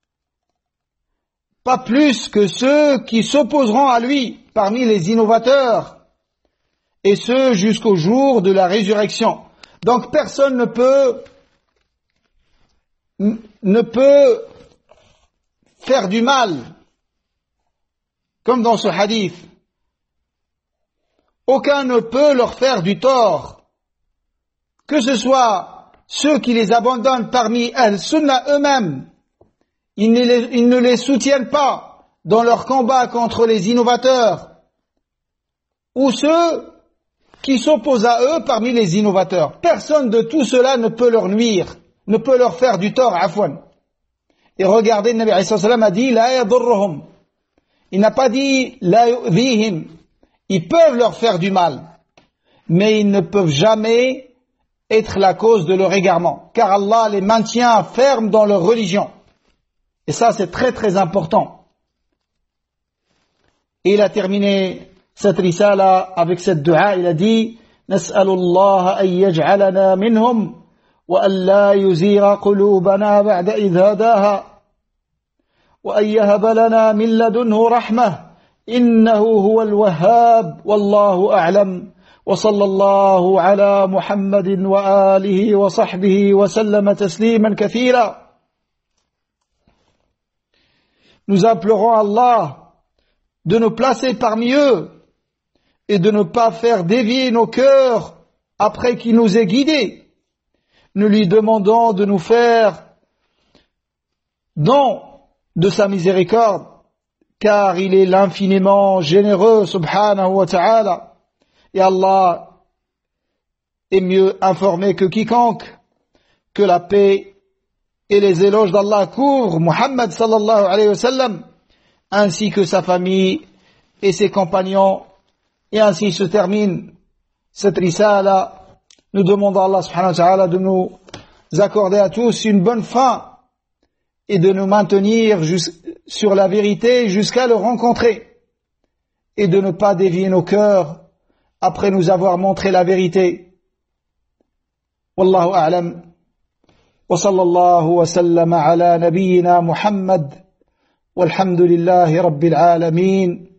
pas plus que ceux qui s'opposeront à lui parmi les innovateurs et ce jusqu'au jour de la résurrection. Donc personne ne peut ne peut faire du mal, comme dans ce hadith. Aucun ne peut leur faire du tort, que ce soit ceux qui les abandonnent parmi Ahl-Sunnah eux-mêmes. Ils ne, les, ils ne les soutiennent pas dans leur combat contre les innovateurs, ou ceux qui s'opposent à eux parmi les innovateurs. Personne de tout cela ne peut leur nuire, ne peut leur faire du tort, afwan. Et regardez, le Nabi alayhi salam a dit, la yadurruhum. Il n'a pas dit, la yu'dhihim. Ils peuvent leur faire du mal, mais ils ne peuvent jamais être la cause de leur égarement, car Allah les maintient fermes dans leur religion. Et ça, c'est très très important. Et il a terminé cette risala avec cette dua, il a dit, Nas'alullah an yaj'alana minhum, wa an la yuzira qulubana ba'da idh hadaha, wa an yahaba lana min ladunhu rahmah, innahu huwal wahhab, wallahu a'lam. وصلى الله على محمد وآله وصحبه وسلم تسليما كثيرا. Nous implorons Allah de nous placer parmi eux et de ne pas faire dévier nos cœurs après qu'il nous ait guidés. Nous lui demandons de nous faire don de sa miséricorde, car il est l'infiniment généreux, subhanahu wa ta'ala. Et Allah est mieux informé que quiconque, que la paix et les éloges d'Allah couvrent Muhammad sallallahu alayhi wa sallam, ainsi que sa famille et ses compagnons. Et ainsi se termine cette risala. Nous demandons à Allah subhanahu wa ta'ala de nous accorder à tous une bonne fin et de nous maintenir sur la vérité jusqu'à le rencontrer, et de ne pas dévier nos cœurs après nous avoir montré la vérité. Wallahu a'lam. Wa sallallahu wa sallama ala nabiyyina Muhammad. Walhamdulillahi rabbil alamin.